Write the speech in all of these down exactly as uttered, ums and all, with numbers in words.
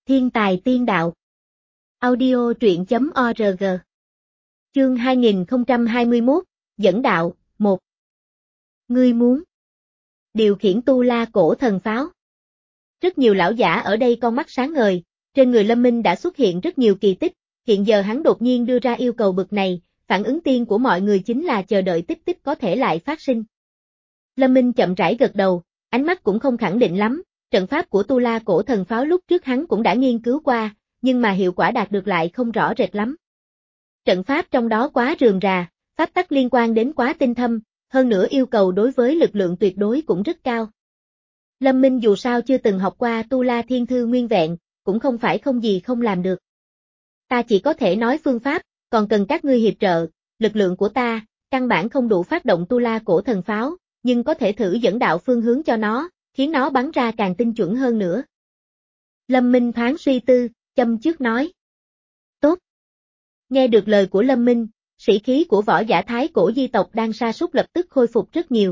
Thiên tài tiên đạo. Audio truyện chấm org. Chương hai nghìn không trăm hai mươi mốt, dẫn đạo, một. Ngươi muốn điều khiển tu la cổ thần pháo. Rất nhiều lão giả ở đây con mắt sáng ngời, trên người Lâm Minh đã xuất hiện rất nhiều kỳ tích, hiện giờ hắn đột nhiên đưa ra yêu cầu bực này, phản ứng tiên của mọi người chính là chờ đợi tích tích có thể lại phát sinh. Lâm Minh chậm rãi gật đầu, ánh mắt cũng không khẳng định lắm, trận pháp của tu la cổ thần pháo lúc trước hắn cũng đã nghiên cứu qua, nhưng mà hiệu quả đạt được lại không rõ rệt lắm. Trận pháp trong đó quá rườm rà, pháp tắc liên quan đến quá tinh thâm, hơn nữa yêu cầu đối với lực lượng tuyệt đối cũng rất cao. Lâm Minh dù sao chưa từng học qua tu la thiên thư nguyên vẹn, cũng không phải không gì không làm được. Ta chỉ có thể nói phương pháp, còn cần các ngươi hiệp trợ, lực lượng của ta, căn bản không đủ phát động tu la cổ thần pháo, nhưng có thể thử dẫn đạo phương hướng cho nó, khiến nó bắn ra càng tinh chuẩn hơn nữa. Lâm Minh thoáng suy tư, châm trước nói. Tốt. Nghe được lời của Lâm Minh, sĩ khí của võ giả Thái cổ di tộc đang sa sút lập tức khôi phục rất nhiều.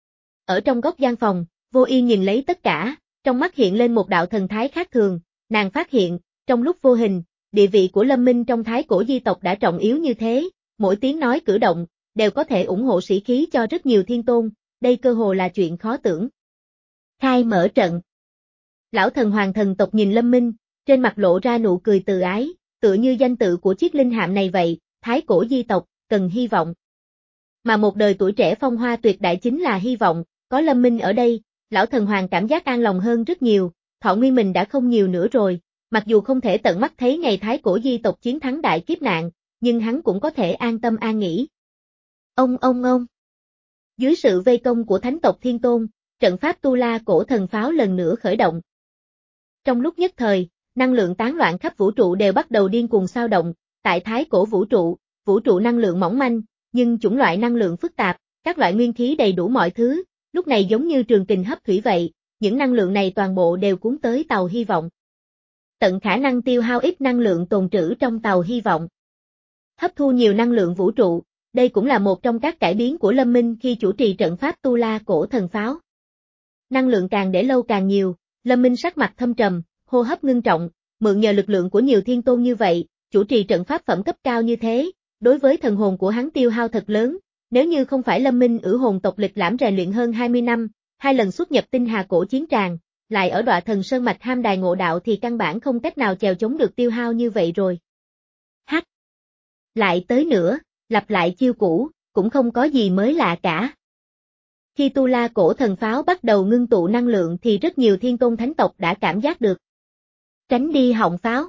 Ở trong góc gian phòng, Vô Yên nhìn lấy tất cả, trong mắt hiện lên một đạo thần thái khác thường, nàng phát hiện, trong lúc vô hình, địa vị của Lâm Minh trong Thái cổ di tộc đã trọng yếu như thế, mỗi tiếng nói cử động, đều có thể ủng hộ sĩ khí cho rất nhiều thiên tôn, đây cơ hồ là chuyện khó tưởng. Khai mở trận. Lão thần hoàng thần tộc nhìn Lâm Minh, trên mặt lộ ra nụ cười từ ái, tựa như danh tự của chiếc linh hạm này vậy, Thái cổ di tộc, cần hy vọng. Mà một đời tuổi trẻ phong hoa tuyệt đại chính là hy vọng, có Lâm Minh ở đây, lão thần hoàng cảm giác an lòng hơn rất nhiều, thọ nguyên mình đã không nhiều nữa rồi, mặc dù không thể tận mắt thấy ngày Thái cổ di tộc chiến thắng đại kiếp nạn, nhưng hắn cũng có thể an tâm an nghỉ. Ông ông ông. Dưới sự vây công của thánh tộc thiên tôn, trận pháp tu la cổ thần pháo lần nữa khởi động. Trong lúc nhất thời, năng lượng tán loạn khắp vũ trụ đều bắt đầu điên cuồng xao động, tại Thái cổ vũ trụ, vũ trụ năng lượng mỏng manh, nhưng chủng loại năng lượng phức tạp, các loại nguyên khí đầy đủ mọi thứ, lúc này giống như trường kình hấp thủy vậy, những năng lượng này toàn bộ đều cuốn tới tàu hy vọng. Tận khả năng tiêu hao ít năng lượng tồn trữ trong tàu hy vọng. Hấp thu nhiều năng lượng vũ trụ, đây cũng là một trong các cải biến của Lâm Minh khi chủ trì trận pháp tu la cổ thần pháo. Năng lượng càng để lâu càng nhiều, Lâm Minh sắc mặt thâm trầm, hô hấp ngưng trọng, mượn nhờ lực lượng của nhiều thiên tôn như vậy, chủ trì trận pháp phẩm cấp cao như thế, đối với thần hồn của hắn tiêu hao thật lớn, nếu như không phải Lâm Minh ử hồn tộc lịch lãm rèn luyện hơn hai mươi năm, hai lần xuất nhập tinh hà cổ chiến tràng, lại ở Đọa Thần Sơn mạch ham đài ngộ đạo thì căn bản không cách nào chèo chống được tiêu hao như vậy rồi. Hắc. Lại tới nữa, lặp lại chiêu cũ, cũng không có gì mới lạ cả. Khi tu la cổ thần pháo bắt đầu ngưng tụ năng lượng thì rất nhiều thiên tôn thánh tộc đã cảm giác được. Tránh đi họng pháo.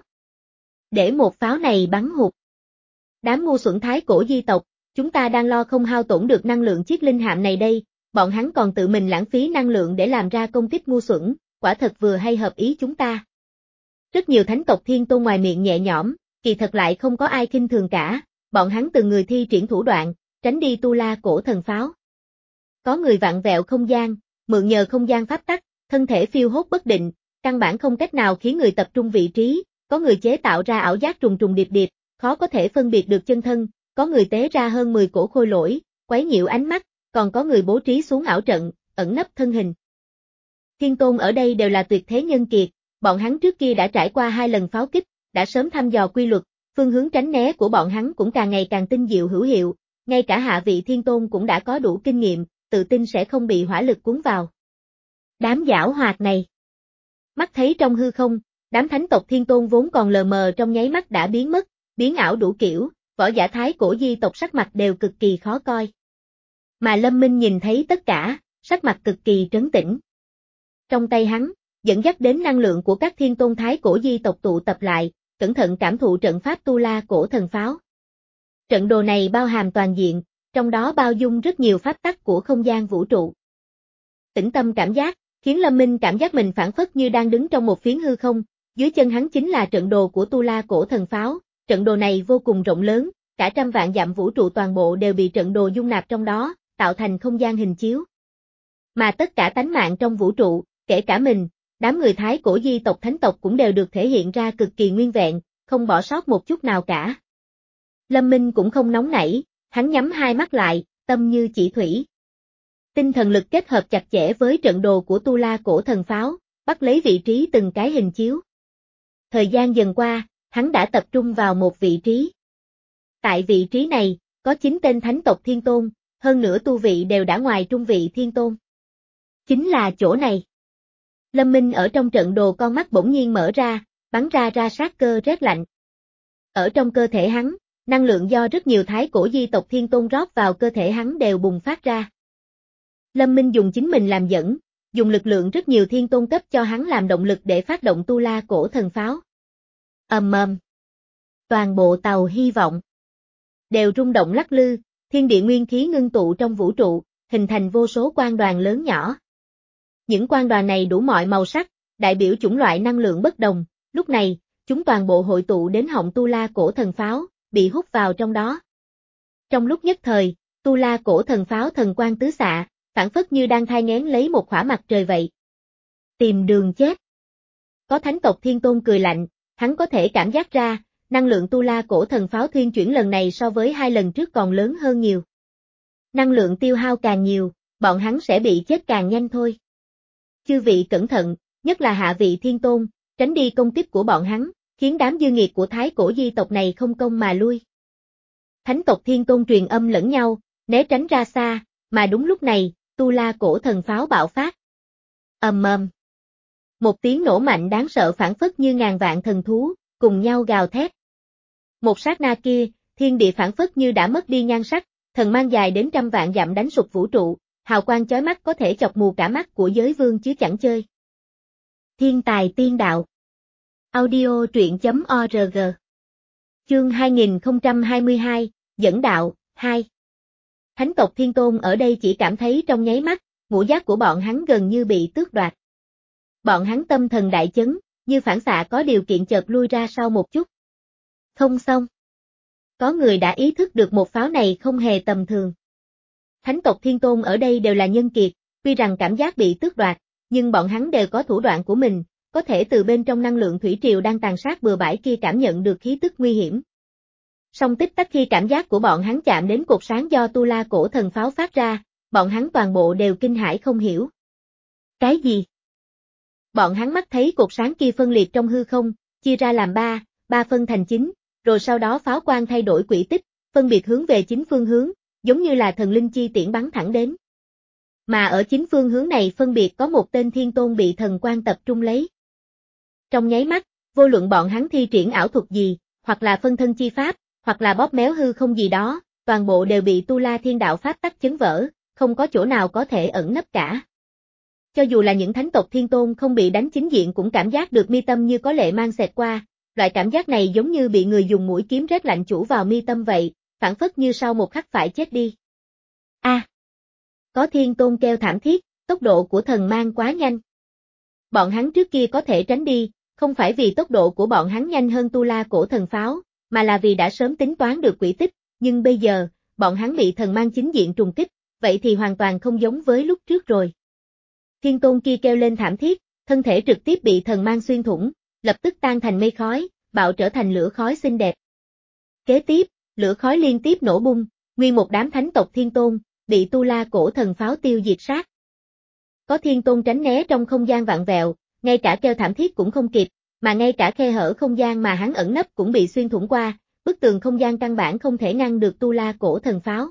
Để một pháo này bắn hụt. Đám ngu xuẩn Thái cổ di tộc, chúng ta đang lo không hao tổn được năng lượng chiếc linh hạm này đây, bọn hắn còn tự mình lãng phí năng lượng để làm ra công kích ngu xuẩn, quả thật vừa hay hợp ý chúng ta. Rất nhiều thánh tộc thiên tôn ngoài miệng nhẹ nhõm, kỳ thật lại không có ai khinh thường cả, bọn hắn từng người thi triển thủ đoạn, tránh đi tu la cổ thần pháo. Có người vặn vẹo không gian, mượn nhờ không gian pháp tắc, thân thể phiêu hốt bất định, căn bản không cách nào khiến người tập trung vị trí, có người chế tạo ra ảo giác trùng trùng điệp điệp, khó có thể phân biệt được chân thân, có người tế ra hơn mười cổ khôi lỗi, quấy nhiễu ánh mắt, còn có người bố trí xuống ảo trận, ẩn nấp thân hình. Thiên tôn ở đây đều là tuyệt thế nhân kiệt, bọn hắn trước kia đã trải qua hai lần pháo kích, đã sớm thăm dò quy luật, phương hướng tránh né của bọn hắn cũng càng ngày càng tinh diệu hữu hiệu, ngay cả hạ vị thiên tôn cũng đã có đủ kinh nghiệm, tự tin sẽ không bị hỏa lực cuốn vào. Đám giảo hoạt này. Mắt thấy trong hư không, đám thánh tộc thiên tôn vốn còn lờ mờ trong nháy mắt đã biến mất, biến ảo đủ kiểu, võ giả Thái cổ di tộc sắc mặt đều cực kỳ khó coi. Mà Lâm Minh nhìn thấy tất cả, sắc mặt cực kỳ trấn tĩnh. Trong tay hắn, dẫn dắt đến năng lượng của các thiên tôn Thái cổ di tộc tụ tập lại, cẩn thận cảm thụ trận pháp tu la cổ thần pháo. Trận đồ này bao hàm toàn diện, trong đó bao dung rất nhiều pháp tắc của không gian vũ trụ. Tĩnh tâm cảm giác, khiến Lâm Minh cảm giác mình phảng phất như đang đứng trong một phiến hư không, dưới chân hắn chính là trận đồ của tu la cổ thần pháo, trận đồ này vô cùng rộng lớn, cả trăm vạn dặm vũ trụ toàn bộ đều bị trận đồ dung nạp trong đó, tạo thành không gian hình chiếu. Mà tất cả tánh mạng trong vũ trụ, kể cả mình, đám người Thái cổ di tộc thánh tộc cũng đều được thể hiện ra cực kỳ nguyên vẹn, không bỏ sót một chút nào cả. Lâm Minh cũng không nóng nảy, hắn nhắm hai mắt lại, tâm như chỉ thủy. Tinh thần lực kết hợp chặt chẽ với trận đồ của tu la cổ thần pháo, bắt lấy vị trí từng cái hình chiếu. Thời gian dần qua, hắn đã tập trung vào một vị trí. Tại vị trí này, có chín tên thánh tộc thiên tôn, hơn nữa tu vị đều đã ngoài trung vị thiên tôn. Chính là chỗ này. Lâm Minh ở trong trận đồ con mắt bỗng nhiên mở ra, bắn ra ra sát cơ rét lạnh. Ở trong cơ thể hắn, năng lượng do rất nhiều thái cổ di tộc thiên tôn rót vào cơ thể hắn đều bùng phát ra. Lâm Minh dùng chính mình làm dẫn, dùng lực lượng rất nhiều thiên tôn cấp cho hắn làm động lực để phát động tu la cổ thần pháo. Ầm ầm. Toàn bộ tàu hy vọng đều rung động lắc lư, thiên địa nguyên khí ngưng tụ trong vũ trụ, hình thành vô số quang đoàn lớn nhỏ. Những quang đoàn này đủ mọi màu sắc, đại biểu chủng loại năng lượng bất đồng, lúc này, chúng toàn bộ hội tụ đến họng tu la cổ thần pháo, bị hút vào trong đó. Trong lúc nhất thời, tu la cổ thần pháo thần quang tứ xạ, phản phất như đang thai nghén lấy một khỏa mặt trời vậy. Tìm đường chết. Có thánh tộc thiên tôn cười lạnh, hắn có thể cảm giác ra, năng lượng tu la cổ thần pháo thuyên chuyển lần này so với hai lần trước còn lớn hơn nhiều. Năng lượng tiêu hao càng nhiều, bọn hắn sẽ bị chết càng nhanh thôi. Chư vị cẩn thận, nhất là hạ vị thiên tôn, tránh đi công kích của bọn hắn, khiến đám dư nghiệt của thái cổ di tộc này không công mà lui. Thánh tộc thiên tôn truyền âm lẫn nhau, né tránh ra xa, mà đúng lúc này, tu la cổ thần pháo bạo phát. Ầm ầm. Một tiếng nổ mạnh đáng sợ phản phất như ngàn vạn thần thú, cùng nhau gào thét. Một sát na kia, thiên địa phản phất như đã mất đi nhan sắc, thần mang dài đến trăm vạn dặm đánh sụp vũ trụ, hào quang chói mắt có thể chọc mù cả mắt của giới vương chứ chẳng chơi. Thiên tài tiên đạo. Audio truyện chấm org. Chương hai nghìn không trăm hai mươi hai, dẫn đạo, hai. Thánh tộc thiên tôn ở đây chỉ cảm thấy trong nháy mắt, ngũ giác của bọn hắn gần như bị tước đoạt. Bọn hắn tâm thần đại chấn, như phản xạ có điều kiện chợt lui ra sau một chút. Không xong. Có người đã ý thức được một pháo này không hề tầm thường. Thánh tộc thiên tôn ở đây đều là nhân kiệt, tuy rằng cảm giác bị tước đoạt, nhưng bọn hắn đều có thủ đoạn của mình, có thể từ bên trong năng lượng thủy triều đang tàn sát bừa bãi kia cảm nhận được khí tức nguy hiểm. Song tích tắc khi cảm giác của bọn hắn chạm đến cột sáng do tu la cổ thần pháo phát ra, bọn hắn toàn bộ đều kinh hãi không hiểu. Cái gì? Bọn hắn mắt thấy cột sáng kia phân liệt trong hư không, chia ra làm ba, ba phân thành chín, rồi sau đó pháo quang thay đổi quỹ tích, phân biệt hướng về chín phương hướng, giống như là thần linh chi tiễn bắn thẳng đến. Mà ở chín phương hướng này phân biệt có một tên thiên tôn bị thần quang tập trung lấy. Trong nháy mắt, vô luận bọn hắn thi triển ảo thuật gì, hoặc là phân thân chi pháp, hoặc là bóp méo hư không gì đó, toàn bộ đều bị tu la thiên đạo pháp tắc chấn vỡ, không có chỗ nào có thể ẩn nấp cả. Cho dù là những thánh tộc thiên tôn không bị đánh chính diện cũng cảm giác được mi tâm như có lệ mang xẹt qua, loại cảm giác này giống như bị người dùng mũi kiếm rét lạnh chủ vào mi tâm vậy, phản phất như sau một khắc phải chết đi. A! À, có thiên tôn kêu thảm thiết, tốc độ của thần mang quá nhanh. Bọn hắn trước kia có thể tránh đi, không phải vì tốc độ của bọn hắn nhanh hơn tu la cổ thần pháo, mà là vì đã sớm tính toán được quỹ tích, nhưng bây giờ, bọn hắn bị thần mang chính diện trùng kích, vậy thì hoàn toàn không giống với lúc trước rồi. Thiên tôn kia kêu lên thảm thiết, thân thể trực tiếp bị thần mang xuyên thủng, lập tức tan thành mây khói, bạo trở thành lửa khói xinh đẹp. Kế tiếp, lửa khói liên tiếp nổ bung, nguyên một đám thánh tộc thiên tôn, bị tu la cổ thần pháo tiêu diệt sát. Có thiên tôn tránh né trong không gian vặn vẹo, ngay cả kêu thảm thiết cũng không kịp, mà ngay cả khe hở không gian mà hắn ẩn nấp cũng bị xuyên thủng qua, bức tường không gian căn bản không thể ngăn được tu la cổ thần pháo.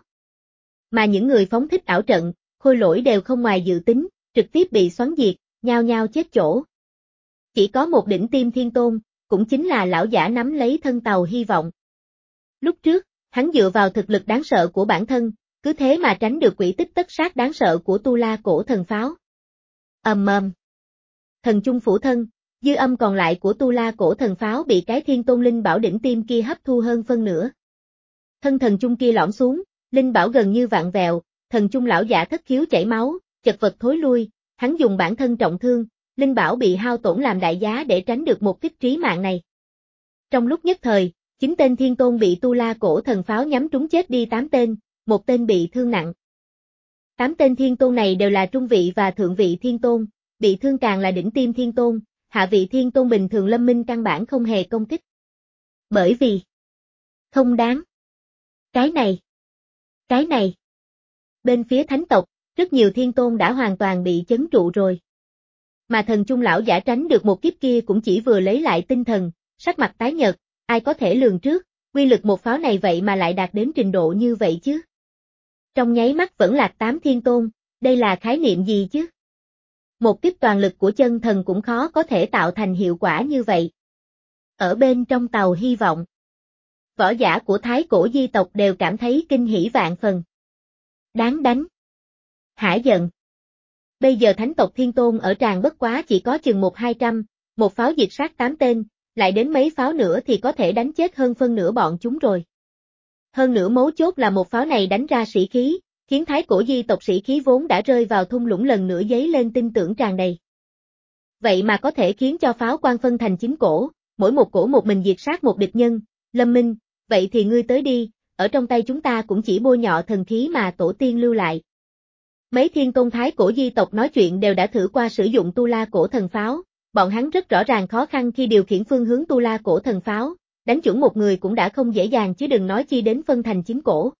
Mà những người phóng thích ảo trận, khôi lỗi đều không ngoài dự tính, trực tiếp bị xoắn diệt, nhao nhao chết chỗ. Chỉ có một đỉnh tiêm thiên tôn, cũng chính là lão giả nắm lấy thân tàu hy vọng. Lúc trước, hắn dựa vào thực lực đáng sợ của bản thân, cứ thế mà tránh được quỹ tích tất sát đáng sợ của tu la cổ thần pháo. Ầm ầm. Thần chung phủ thân, dư âm còn lại của tu la cổ thần pháo bị cái thiên tôn linh bảo đỉnh tiêm kia hấp thu hơn phân nửa. Thân thần chung kia lõm xuống, linh bảo gần như vạn vẹo, thần chung lão giả thất khiếu chảy máu, chật vật thối lui, hắn dùng bản thân trọng thương, linh bảo bị hao tổn làm đại giá để tránh được một kích trí mạng này. Trong lúc nhất thời, chín tên thiên tôn bị tu la cổ thần pháo nhắm trúng chết đi tám tên, một tên bị thương nặng. Tám tên thiên tôn này đều là trung vị và thượng vị thiên tôn, bị thương càng là đỉnh tiêm thiên tôn, hạ vị thiên tôn bình thường Lâm Minh căn bản không hề công kích. Bởi vì không đáng. Cái này, cái này. Bên phía thánh tộc, rất nhiều thiên tôn đã hoàn toàn bị chấn trụ rồi. Mà thần chung lão giả tránh được một kiếp kia cũng chỉ vừa lấy lại tinh thần, sắc mặt tái nhợt, ai có thể lường trước, uy lực một pháo này vậy mà lại đạt đến trình độ như vậy chứ. Trong nháy mắt vẫn lạc tám thiên tôn, đây là khái niệm gì chứ? Một kiếp toàn lực của chân thần cũng khó có thể tạo thành hiệu quả như vậy. Ở bên trong tàu hy vọng, võ giả của thái cổ di tộc đều cảm thấy kinh hỉ vạn phần. Đáng đánh. Hả giận. Bây giờ thánh tộc thiên tôn ở tràng bất quá chỉ có chừng một hai trăm, một pháo diệt sát tám tên, lại đến mấy pháo nữa thì có thể đánh chết hơn phân nửa bọn chúng rồi. Hơn nữa mấu chốt là một pháo này đánh ra sĩ khí, khiến thái cổ di tộc sĩ khí vốn đã rơi vào thung lũng lần nữa dấy lên tin tưởng tràn đầy. Vậy mà có thể khiến cho pháo quan phân thành chín cổ, mỗi một cổ một mình diệt sát một địch nhân. Lâm Minh, vậy thì ngươi tới đi, ở trong tay chúng ta cũng chỉ bôi nhọ thần khí mà tổ tiên lưu lại. Mấy thiên tôn thái cổ di tộc nói chuyện đều đã thử qua sử dụng tu la cổ thần pháo, bọn hắn rất rõ ràng khó khăn khi điều khiển phương hướng tu la cổ thần pháo, đánh chuẩn một người cũng đã không dễ dàng chứ đừng nói chi đến phân thành chín cổ.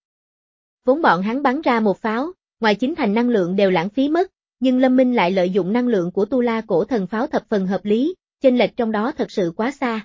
Vốn bọn hắn bắn ra một pháo, ngoài chín thành năng lượng đều lãng phí mất, nhưng Lâm Minh lại lợi dụng năng lượng của tu la cổ thần pháo thập phần hợp lý, chênh lệch trong đó thật sự quá xa.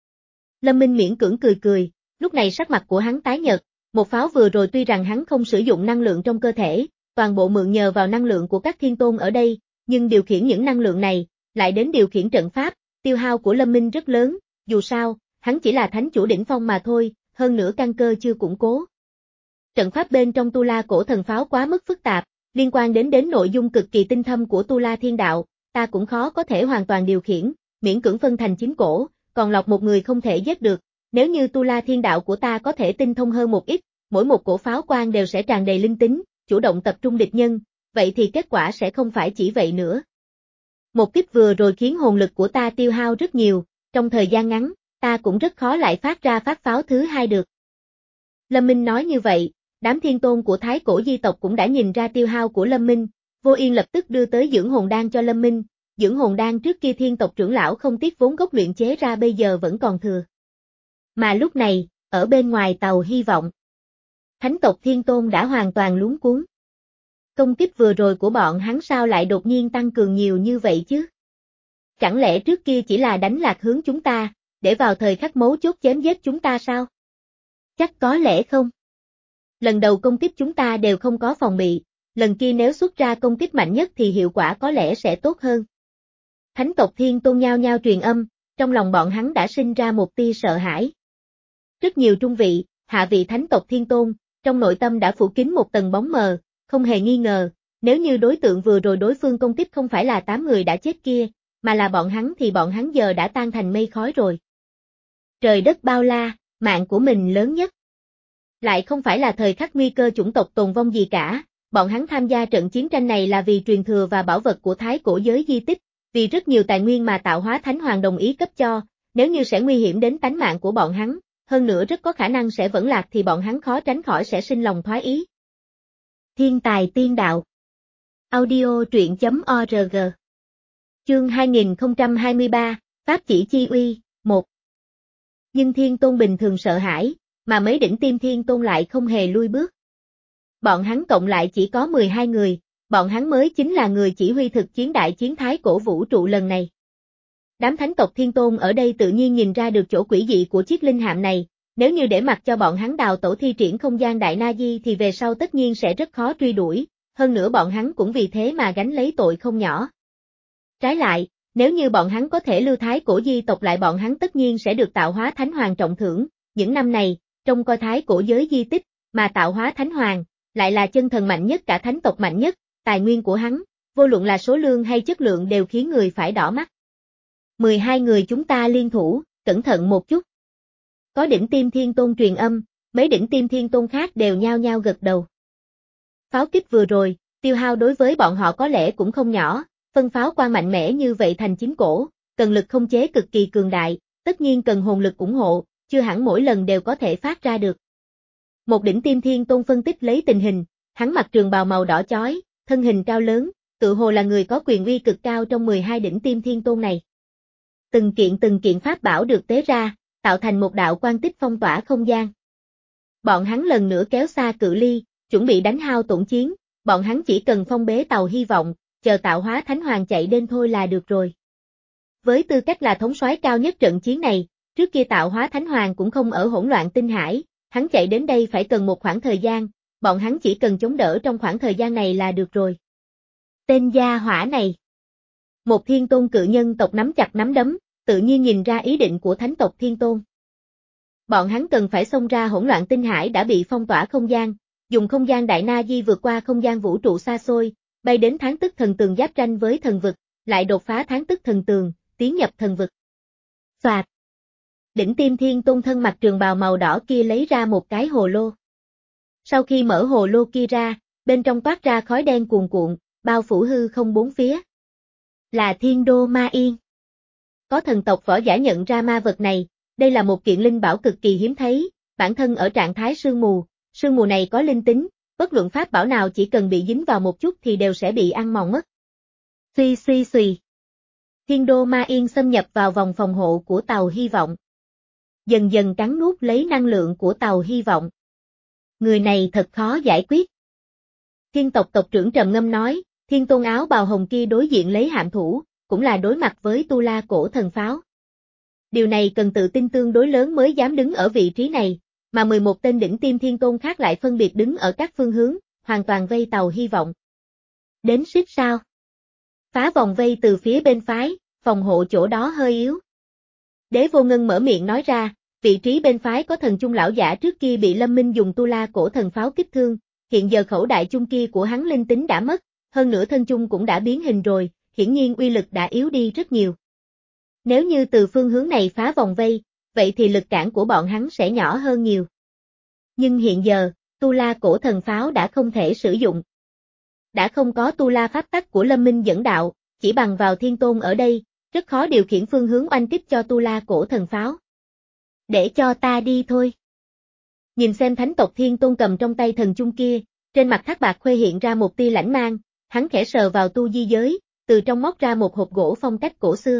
Lâm Minh miễn cưỡng cười cười, lúc này sắc mặt của hắn tái nhợt, một pháo vừa rồi tuy rằng hắn không sử dụng năng lượng trong cơ thể, toàn bộ mượn nhờ vào năng lượng của các thiên tôn ở đây, nhưng điều khiển những năng lượng này, lại đến điều khiển trận pháp, tiêu hao của Lâm Minh rất lớn, dù sao, hắn chỉ là thánh chủ đỉnh phong mà thôi, hơn nữa căn cơ chưa củng cố. Trận pháp bên trong tu la cổ thần pháo quá mức phức tạp, liên quan đến đến nội dung cực kỳ tinh thâm của tu la thiên đạo, ta cũng khó có thể hoàn toàn điều khiển, miễn cưỡng phân thành chín cổ, còn lọc một người không thể giết được, nếu như tu la thiên đạo của ta có thể tinh thông hơn một ít, mỗi một cổ pháo quan đều sẽ tràn đầy linh tính, chủ động tập trung địch nhân, vậy thì kết quả sẽ không phải chỉ vậy nữa. Một kiếp vừa rồi khiến hồn lực của ta tiêu hao rất nhiều, trong thời gian ngắn, ta cũng rất khó lại phát ra phát pháo thứ hai được. Lâm Minh nói như vậy, đám thiên tôn của thái cổ di tộc cũng đã nhìn ra tiêu hao của Lâm Minh, Vô Yên lập tức đưa tới dưỡng hồn đan cho Lâm Minh, dưỡng hồn đan trước kia thiên tộc trưởng lão không tiếc vốn gốc luyện chế ra bây giờ vẫn còn thừa. Mà lúc này, ở bên ngoài tàu hy vọng, thánh tộc thiên tôn đã hoàn toàn luống cuống. Công kích vừa rồi của bọn hắn sao lại đột nhiên tăng cường nhiều như vậy chứ? Chẳng lẽ trước kia chỉ là đánh lạc hướng chúng ta, để vào thời khắc mấu chốt chém giết chúng ta sao? Chắc có lẽ không. Lần đầu công kích chúng ta đều không có phòng bị, lần kia nếu xuất ra công kích mạnh nhất thì hiệu quả có lẽ sẽ tốt hơn. Thánh tộc thiên tôn nhao nhao truyền âm, trong lòng bọn hắn đã sinh ra một tia sợ hãi. Rất nhiều trung vị, hạ vị thánh tộc thiên tôn, trong nội tâm đã phủ kín một tầng bóng mờ, không hề nghi ngờ, nếu như đối tượng vừa rồi đối phương công kích không phải là tám người đã chết kia, mà là bọn hắn thì bọn hắn giờ đã tan thành mây khói rồi. Trời đất bao la, mạng của mình lớn nhất. Lại không phải là thời khắc nguy cơ chủng tộc tồn vong gì cả, bọn hắn tham gia trận chiến tranh này là vì truyền thừa và bảo vật của thái cổ giới di tích, vì rất nhiều tài nguyên mà tạo hóa thánh hoàng đồng ý cấp cho, nếu như sẽ nguy hiểm đến tánh mạng của bọn hắn, hơn nữa rất có khả năng sẽ vẫn lạc thì bọn hắn khó tránh khỏi sẽ sinh lòng thoái ý. Thiên tài tiên đạo. Audio truyện chấm org. Chương hai nghìn không trăm hai mươi ba, Pháp chỉ chi uy, một. Nhưng thiên tôn bình thường sợ hãi, mà mấy đỉnh tim thiên tôn lại không hề lui bước. Bọn hắn cộng lại chỉ có mười hai người, bọn hắn mới chính là người chỉ huy thực chiến đại chiến thái cổ vũ trụ lần này. Đám thánh tộc thiên tôn ở đây tự nhiên nhìn ra được chỗ quỷ dị của chiếc linh hạm này, nếu như để mặc cho bọn hắn đào tẩu thi triển không gian đại na di thì về sau tất nhiên sẽ rất khó truy đuổi, hơn nữa bọn hắn cũng vì thế mà gánh lấy tội không nhỏ. Trái lại, nếu như bọn hắn có thể lưu thái cổ di tộc lại bọn hắn tất nhiên sẽ được tạo hóa thánh hoàng trọng thưởng, những năm này, trong coi thái cổ giới di tích, mà tạo hóa thánh hoàng, lại là chân thần mạnh nhất cả thánh tộc mạnh nhất, tài nguyên của hắn, vô luận là số lượng hay chất lượng đều khiến người phải đỏ mắt. mười hai người chúng ta liên thủ, cẩn thận một chút. Có đỉnh tim thiên tôn truyền âm, mấy đỉnh tim thiên tôn khác đều nhao nhao gật đầu. Pháo kích vừa rồi, tiêu hao đối với bọn họ có lẽ cũng không nhỏ, phân pháo quan mạnh mẽ như vậy thành chín cổ, cần lực không chế cực kỳ cường đại, tất nhiên cần hồn lực ủng hộ, chưa hẳn mỗi lần đều có thể phát ra được. Một đỉnh tim thiên tôn phân tích lấy tình hình, hắn mặc trường bào màu đỏ chói, thân hình cao lớn, tự hồ là người có quyền uy cực cao trong mười hai đỉnh tim thiên tôn này. Từng kiện từng kiện pháp bảo được tế ra, tạo thành một đạo quan tích phong tỏa không gian. Bọn hắn lần nữa kéo xa cự ly, chuẩn bị đánh hao tổn chiến, bọn hắn chỉ cần phong bế tàu hy vọng, chờ tạo hóa thánh hoàng chạy đến thôi là được rồi. Với tư cách là thống soái cao nhất trận chiến này, trước kia tạo hóa thánh hoàng cũng không ở hỗn loạn tinh hải, hắn chạy đến đây phải cần một khoảng thời gian, bọn hắn chỉ cần chống đỡ trong khoảng thời gian này là được rồi. Tên gia hỏa này. Một thiên tôn cự nhân tộc nắm chặt nắm đấm, tự nhiên nhìn ra ý định của thánh tộc thiên tôn. Bọn hắn cần phải xông ra hỗn loạn tinh hải đã bị phong tỏa không gian, dùng không gian đại na di vượt qua không gian vũ trụ xa xôi, bay đến tháng tức thần tường giáp ranh với thần vực, lại đột phá tháng tức thần tường, tiến nhập thần vực. Xoạt. Đỉnh Tim Thiên Tôn thân mặc trường bào màu đỏ kia lấy ra một cái hồ lô. Sau khi mở hồ lô kia ra, bên trong toát ra khói đen cuồn cuộn, bao phủ hư không bốn phía. Là Thiên Đô Ma Yên. Có thần tộc võ giả nhận ra ma vật này, đây là một kiện linh bảo cực kỳ hiếm thấy, bản thân ở trạng thái sương mù, sương mù này có linh tính, bất luận pháp bảo nào chỉ cần bị dính vào một chút thì đều sẽ bị ăn mòn mất. Suy suy suy. Thiên Đô Ma Yên xâm nhập vào vòng phòng hộ của tàu hy vọng. Dần dần cắn nuốt lấy năng lượng của tàu hy vọng. Người này thật khó giải quyết. Thiên tộc tộc trưởng trầm ngâm nói, thiên tôn áo bào hồng kia đối diện lấy hạm thủ, cũng là đối mặt với Tu La cổ thần pháo. Điều này cần tự tin tương đối lớn mới dám đứng ở vị trí này, mà mười một tên đỉnh tim thiên tôn khác lại phân biệt đứng ở các phương hướng, hoàn toàn vây tàu hy vọng. Đến ship sao? Phá vòng vây từ phía bên phái, phòng hộ chỗ đó hơi yếu. Đế Vô Ngân mở miệng nói ra, vị trí bên phái có thần chung lão giả trước kia bị Lâm Minh dùng Tu La cổ thần pháo kích thương, hiện giờ khẩu đại chung kia của hắn linh tính đã mất, hơn nữa thân chung cũng đã biến hình rồi, hiển nhiên uy lực đã yếu đi rất nhiều. Nếu như từ phương hướng này phá vòng vây, vậy thì lực cản của bọn hắn sẽ nhỏ hơn nhiều. Nhưng hiện giờ, Tu La cổ thần pháo đã không thể sử dụng. Đã không có Tu La pháp tắc của Lâm Minh dẫn đạo, chỉ bằng vào thiên tôn ở đây, rất khó điều khiển phương hướng oanh kích cho Tu La cổ thần pháo. Để cho ta đi thôi. Nhìn xem thánh tộc thiên tôn cầm trong tay thần chung kia, trên mặt Thác Bạt Khuê hiện ra một tia lãnh mang, hắn khẽ sờ vào tu di giới, từ trong móc ra một hộp gỗ phong cách cổ xưa.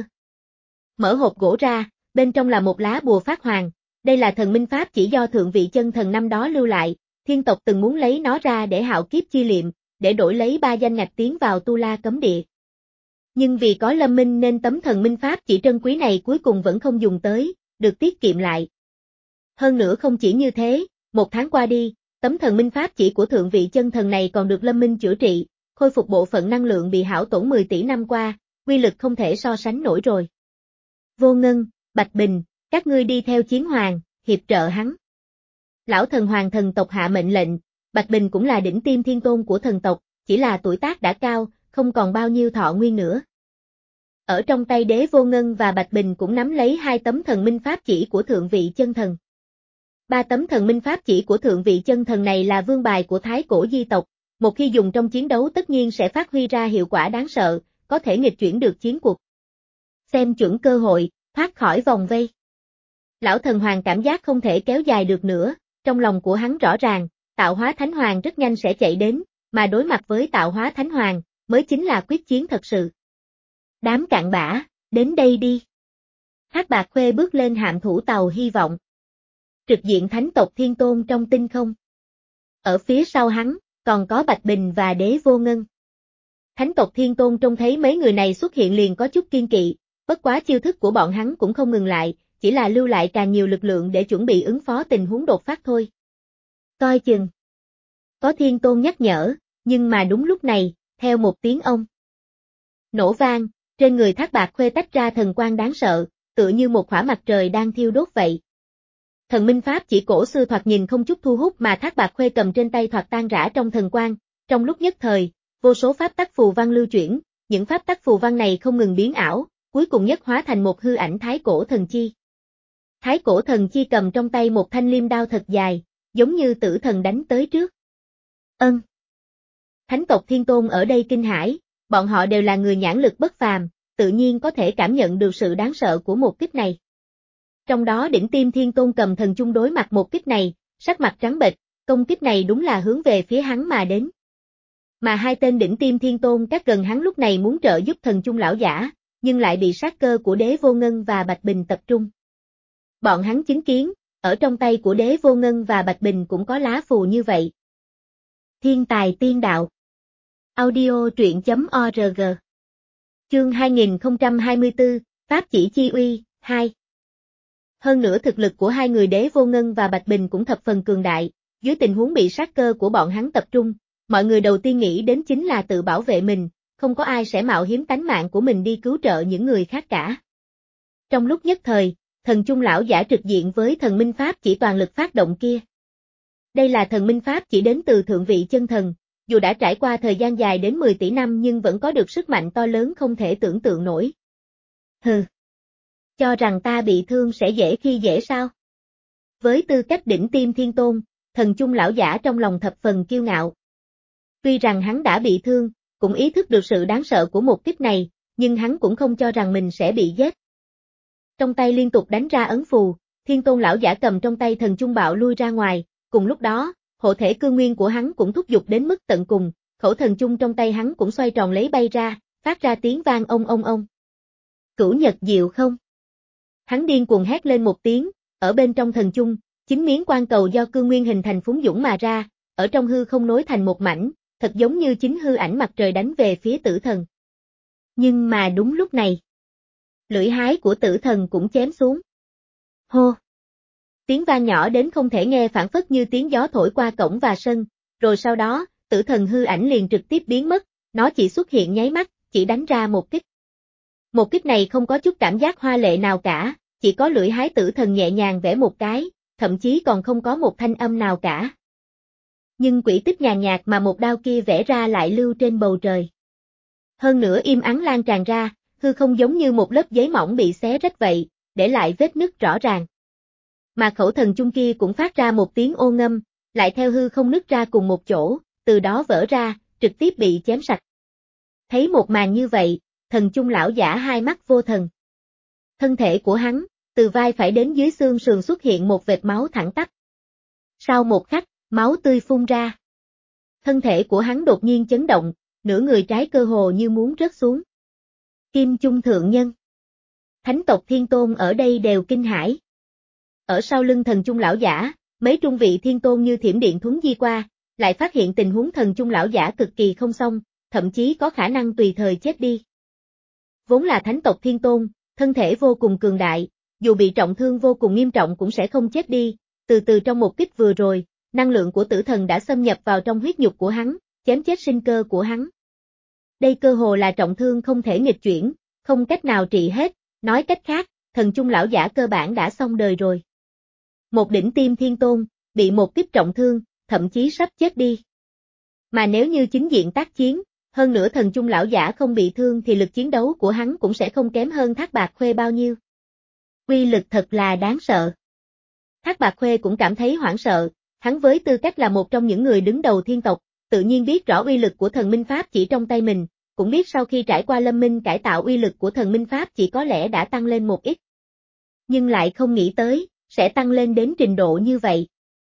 Mở hộp gỗ ra, bên trong là một lá bùa phát hoàng, đây là thần minh pháp chỉ do thượng vị chân thần năm đó lưu lại, thiên tộc từng muốn lấy nó ra để hạo kiếp chi liệm, để đổi lấy ba danh ngạch tiến vào Tu La cấm địa. Nhưng vì có Lâm Minh nên tấm thần minh pháp chỉ trân quý này cuối cùng vẫn không dùng tới, được tiết kiệm lại. Hơn nữa không chỉ như thế, một tháng qua đi, tấm thần minh pháp chỉ của thượng vị chân thần này còn được Lâm Minh chữa trị, khôi phục bộ phận năng lượng bị hao tổn mười tỷ năm qua, uy lực không thể so sánh nổi rồi. Vô Ngân, Bạch Bình, các ngươi đi theo Chiến Hoàng, hiệp trợ hắn. Lão thần hoàng thần tộc hạ mệnh lệnh, Bạch Bình cũng là đỉnh tim thiên tôn của thần tộc, chỉ là tuổi tác đã cao, không còn bao nhiêu thọ nguyên nữa. Ở trong tay Đế Vô Ngân và Bạch Bình cũng nắm lấy hai tấm thần minh pháp chỉ của thượng vị chân thần. Ba tấm thần minh pháp chỉ của thượng vị chân thần này là vương bài của thái cổ di tộc, một khi dùng trong chiến đấu tất nhiên sẽ phát huy ra hiệu quả đáng sợ, có thể nghịch chuyển được chiến cuộc. Xem chuẩn cơ hội, thoát khỏi vòng vây. Lão thần hoàng cảm giác không thể kéo dài được nữa, trong lòng của hắn rõ ràng, tạo hóa thánh hoàng rất nhanh sẽ chạy đến, mà đối mặt với tạo hóa thánh hoàng, mới chính là quyết chiến thật sự. Đám cặn bã, đến đây đi. Thác Bạt Khuê bước lên hạm thủ tàu hy vọng. Trực diện thánh tộc thiên tôn trong tinh không. Ở phía sau hắn, còn có Bạch Bình và Đế Vô Ngân. Thánh tộc thiên tôn trông thấy mấy người này xuất hiện liền có chút kiên kỵ, bất quá chiêu thức của bọn hắn cũng không ngừng lại, chỉ là lưu lại càng nhiều lực lượng để chuẩn bị ứng phó tình huống đột phát thôi. Coi chừng. Có thiên tôn nhắc nhở, nhưng mà đúng lúc này, theo một tiếng ông. Nổ vang, trên người Thác Bạt Khuê tách ra thần quang đáng sợ, tựa như một khỏa mặt trời đang thiêu đốt vậy. Thần minh pháp chỉ cổ xưa thoạt nhìn không chút thu hút mà Thác Bạt Khuê cầm trên tay thoạt tan rã trong thần quang, trong lúc nhất thời, vô số pháp tắc phù văn lưu chuyển, những pháp tắc phù văn này không ngừng biến ảo, cuối cùng nhất hóa thành một hư ảnh thái cổ thần chi. Thái cổ thần chi cầm trong tay một thanh liêm đao thật dài, giống như tử thần đánh tới trước. Ân. Thánh tộc thiên tôn ở đây kinh hãi, bọn họ đều là người nhãn lực bất phàm, tự nhiên có thể cảm nhận được sự đáng sợ của một kích này. Trong đó đỉnh tim thiên tôn cầm thần chung đối mặt một kích này, sắc mặt trắng bệch, công kích này đúng là hướng về phía hắn mà đến. Mà hai tên đỉnh tim thiên tôn các gần hắn lúc này muốn trợ giúp thần chung lão giả, nhưng lại bị sát cơ của Đế Vô Ngân và Bạch Bình tập trung. Bọn hắn chứng kiến, ở trong tay của Đế Vô Ngân và Bạch Bình cũng có lá phù như vậy. Thiên tài tiên đạo. Audio truyện chấm org. Chương hai nghìn không trăm hai mươi tư, Pháp chỉ chi uy, hai. Hơn nữa thực lực của hai người Đế Vô Ngân và Bạch Bình cũng thập phần cường đại, dưới tình huống bị sát cơ của bọn hắn tập trung, mọi người đầu tiên nghĩ đến chính là tự bảo vệ mình, không có ai sẽ mạo hiểm tánh mạng của mình đi cứu trợ những người khác cả. Trong lúc nhất thời, thần chung lão giả trực diện với thần minh Pháp chỉ toàn lực phát động kia. Đây là thần minh Pháp chỉ đến từ thượng vị chân thần, dù đã trải qua thời gian dài đến mười tỷ năm nhưng vẫn có được sức mạnh to lớn không thể tưởng tượng nổi. Hừ. Cho rằng ta bị thương sẽ dễ khi dễ sao? Với tư cách đỉnh tiêm thiên tôn, thần chung lão giả trong lòng thập phần kiêu ngạo. Tuy rằng hắn đã bị thương, cũng ý thức được sự đáng sợ của một kích này, nhưng hắn cũng không cho rằng mình sẽ bị giết. Trong tay liên tục đánh ra ấn phù, thiên tôn lão giả cầm trong tay thần chung bạo lui ra ngoài, cùng lúc đó, hộ thể cương nguyên của hắn cũng thúc giục đến mức tận cùng, khẩu thần chung trong tay hắn cũng xoay tròn lấy bay ra, phát ra tiếng vang ông ông ông. Cửu Nhật Diệu Không. Hắn điên cuồng hét lên một tiếng, ở bên trong thần chung, chín miếng quan cầu do cương nguyên hình thành phúng dũng mà ra, ở trong hư không nối thành một mảnh, thật giống như chính hư ảnh mặt trời đánh về phía tử thần. Nhưng mà đúng lúc này, lưỡi hái của tử thần cũng chém xuống. Hô! Tiếng vang nhỏ đến không thể nghe phảng phất như tiếng gió thổi qua cổng và sân, rồi sau đó, tử thần hư ảnh liền trực tiếp biến mất, nó chỉ xuất hiện nháy mắt, chỉ đánh ra một kích. Một kích này không có chút cảm giác hoa lệ nào cả, chỉ có lưỡi hái tử thần nhẹ nhàng vẽ một cái, thậm chí còn không có một thanh âm nào cả. Nhưng quỹ tích nhàn nhạt mà một đao kia vẽ ra lại lưu trên bầu trời. Hơn nữa im ắng lan tràn ra, hư không giống như một lớp giấy mỏng bị xé rách vậy, để lại vết nứt rõ ràng. Mà khẩu thần chung kia cũng phát ra một tiếng ô ngâm, lại theo hư không nứt ra cùng một chỗ, từ đó vỡ ra, trực tiếp bị chém sạch. Thấy một màn như vậy, thần chung lão giả hai mắt vô thần. Thân thể của hắn, từ vai phải đến dưới xương sườn xuất hiện một vệt máu thẳng tắp. Sau một khắc, máu tươi phun ra. Thân thể của hắn đột nhiên chấn động, nửa người trái cơ hồ như muốn rớt xuống. Kim Chung thượng nhân. Thánh tộc thiên tôn ở đây đều kinh hãi. Ở sau lưng thần chung lão giả, mấy trung vị thiên tôn như thiểm điện thuấn di qua, lại phát hiện tình huống thần chung lão giả cực kỳ không xong, thậm chí có khả năng tùy thời chết đi. Vốn là thánh tộc thiên tôn, thân thể vô cùng cường đại, dù bị trọng thương vô cùng nghiêm trọng cũng sẽ không chết đi, từ từ trong một kích vừa rồi, năng lượng của tử thần đã xâm nhập vào trong huyết nhục của hắn, chém chết sinh cơ của hắn. Đây cơ hồ là trọng thương không thể nghịch chuyển, không cách nào trị hết, nói cách khác, thần chung lão giả cơ bản đã xong đời rồi. Một đỉnh tiêm thiên tôn, bị một kích trọng thương, thậm chí sắp chết đi. Mà nếu như chính diện tác chiến, hơn nữa thần chung lão giả không bị thương thì lực chiến đấu của hắn cũng sẽ không kém hơn Thác Bạt Khuê bao nhiêu. Uy lực thật là đáng sợ. Thác Bạt Khuê cũng cảm thấy hoảng sợ, hắn với tư cách là một trong những người đứng đầu thiên tộc, tự nhiên biết rõ uy lực của thần minh Pháp chỉ trong tay mình, cũng biết sau khi trải qua lâm minh cải tạo uy lực của thần minh Pháp chỉ có lẽ đã tăng lên một ít. Nhưng lại không nghĩ tới, sẽ tăng lên đến trình độ như vậy.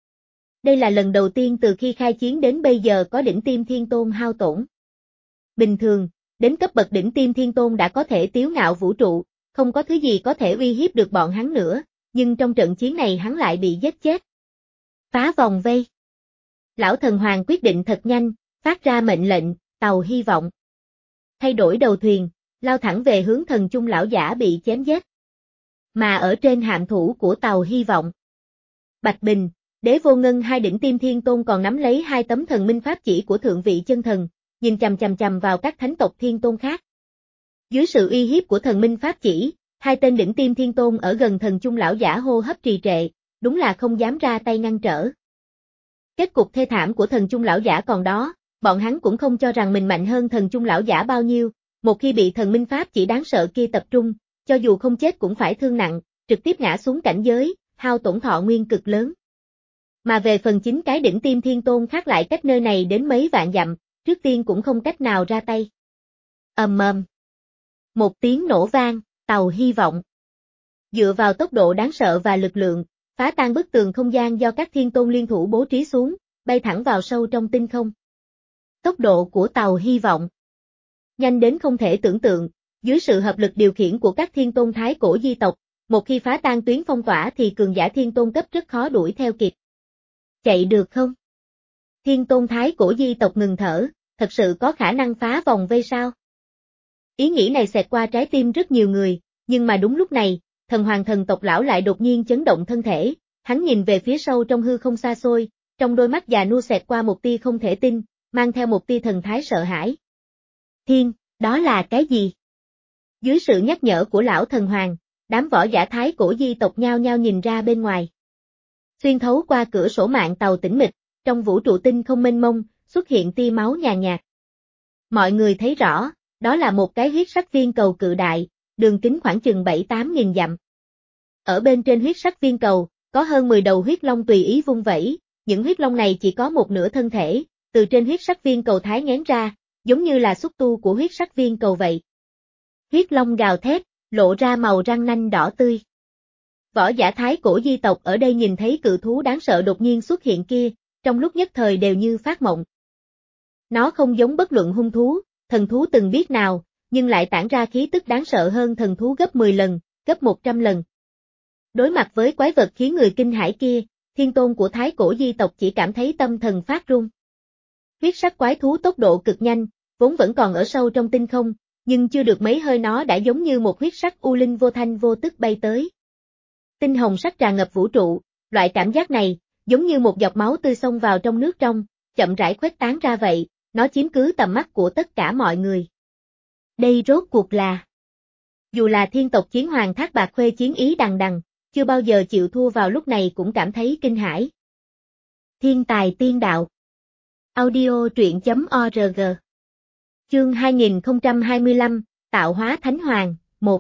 Đây là lần đầu tiên từ khi khai chiến đến bây giờ có đỉnh tiêm thiên tôn hao tổn. Bình thường, đến cấp bậc đỉnh tiêm thiên tôn đã có thể tiếu ngạo vũ trụ, không có thứ gì có thể uy hiếp được bọn hắn nữa, nhưng trong trận chiến này hắn lại bị giết chết. Phá vòng vây. Lão thần hoàng quyết định thật nhanh, phát ra mệnh lệnh, tàu hy vọng. Thay đổi đầu thuyền, lao thẳng về hướng thần chung lão giả bị chém giết. Mà ở trên hạm thủ của tàu hy vọng, Bạch Bình, Đế Vô Ngân hai đỉnh tiêm thiên tôn còn nắm lấy hai tấm thần minh pháp chỉ của thượng vị chân thần, nhìn chằm chằm chằm vào các thánh tộc thiên tôn khác. Dưới sự uy hiếp của thần minh pháp chỉ, hai tên đỉnh tiêm thiên tôn ở gần thần chung lão giả hô hấp trì trệ, đúng là không dám ra tay ngăn trở. Kết cục thê thảm của thần chung lão giả còn đó, bọn hắn cũng không cho rằng mình mạnh hơn thần chung lão giả bao nhiêu, một khi bị thần minh pháp chỉ đáng sợ kia tập trung, cho dù không chết cũng phải thương nặng, trực tiếp ngã xuống cảnh giới, hao tổn thọ nguyên cực lớn. Mà về phần chính cái đỉnh tiêm thiên tôn khác lại cách nơi này đến mấy vạn dặm, trước tiên cũng không cách nào ra tay. Ầm ầm. Một tiếng nổ vang, tàu hy vọng. Dựa vào tốc độ đáng sợ và lực lượng, phá tan bức tường không gian do các thiên tôn liên thủ bố trí xuống, bay thẳng vào sâu trong tinh không. Tốc độ của tàu hy vọng nhanh đến không thể tưởng tượng, dưới sự hợp lực điều khiển của các thiên tôn thái cổ di tộc, một khi phá tan tuyến phong tỏa thì cường giả thiên tôn cấp rất khó đuổi theo kịp. Chạy được không? Thiên tôn thái cổ di tộc ngừng thở, thật sự có khả năng phá vòng vây sao? Ý nghĩ này xẹt qua trái tim rất nhiều người, nhưng mà đúng lúc này, thần hoàng thần tộc lão lại đột nhiên chấn động thân thể, hắn nhìn về phía sâu trong hư không xa xôi, trong đôi mắt già nua xẹt qua một tia không thể tin, mang theo một tia thần thái sợ hãi. Thiên, đó là cái gì? Dưới sự nhắc nhở của lão thần hoàng, đám võ giả thái cổ di tộc nhao nhao nhìn ra bên ngoài. Xuyên thấu qua cửa sổ mạng tàu tĩnh mịch, trong vũ trụ tinh không mênh mông, xuất hiện tia máu nhàn nhạt. Mọi người thấy rõ, đó là một cái huyết sắc viên cầu cự đại, đường kính khoảng chừng bảy tám nghìn dặm. Ở bên trên huyết sắc viên cầu, có hơn mười đầu huyết long tùy ý vung vẩy, những huyết long này chỉ có một nửa thân thể, từ trên huyết sắc viên cầu thái ngén ra, giống như là xúc tu của huyết sắc viên cầu vậy. Huyết long gào thét, lộ ra màu răng nanh đỏ tươi. Võ giả thái cổ di tộc ở đây nhìn thấy cự thú đáng sợ đột nhiên xuất hiện kia, trong lúc nhất thời đều như phát mộng. Nó không giống bất luận hung thú, thần thú từng biết nào, nhưng lại tản ra khí tức đáng sợ hơn thần thú gấp mười lần, gấp một trăm lần. Đối mặt với quái vật khiến người kinh hãi kia, thiên tôn của thái cổ di tộc chỉ cảm thấy tâm thần phát run. Huyết sắc quái thú tốc độ cực nhanh, vốn vẫn còn ở sâu trong tinh không, nhưng chưa được mấy hơi nó đã giống như một huyết sắc u linh vô thanh vô tức bay tới. Tinh hồng sắc tràn ngập vũ trụ, loại cảm giác này, giống như một giọt máu tươi xông vào trong nước trong, chậm rãi khuếch tán ra vậy, nó chiếm cứ tầm mắt của tất cả mọi người. Đây rốt cuộc là... Dù là thiên tộc chiến hoàng Thác Bạt Khuê chiến ý đằng đằng, chưa bao giờ chịu thua vào lúc này cũng cảm thấy kinh hãi. Thiên tài tiên đạo. Audio truyện chấm org. Chương hai nghìn không trăm hai mươi lăm, Tạo hóa Thánh Hoàng, một.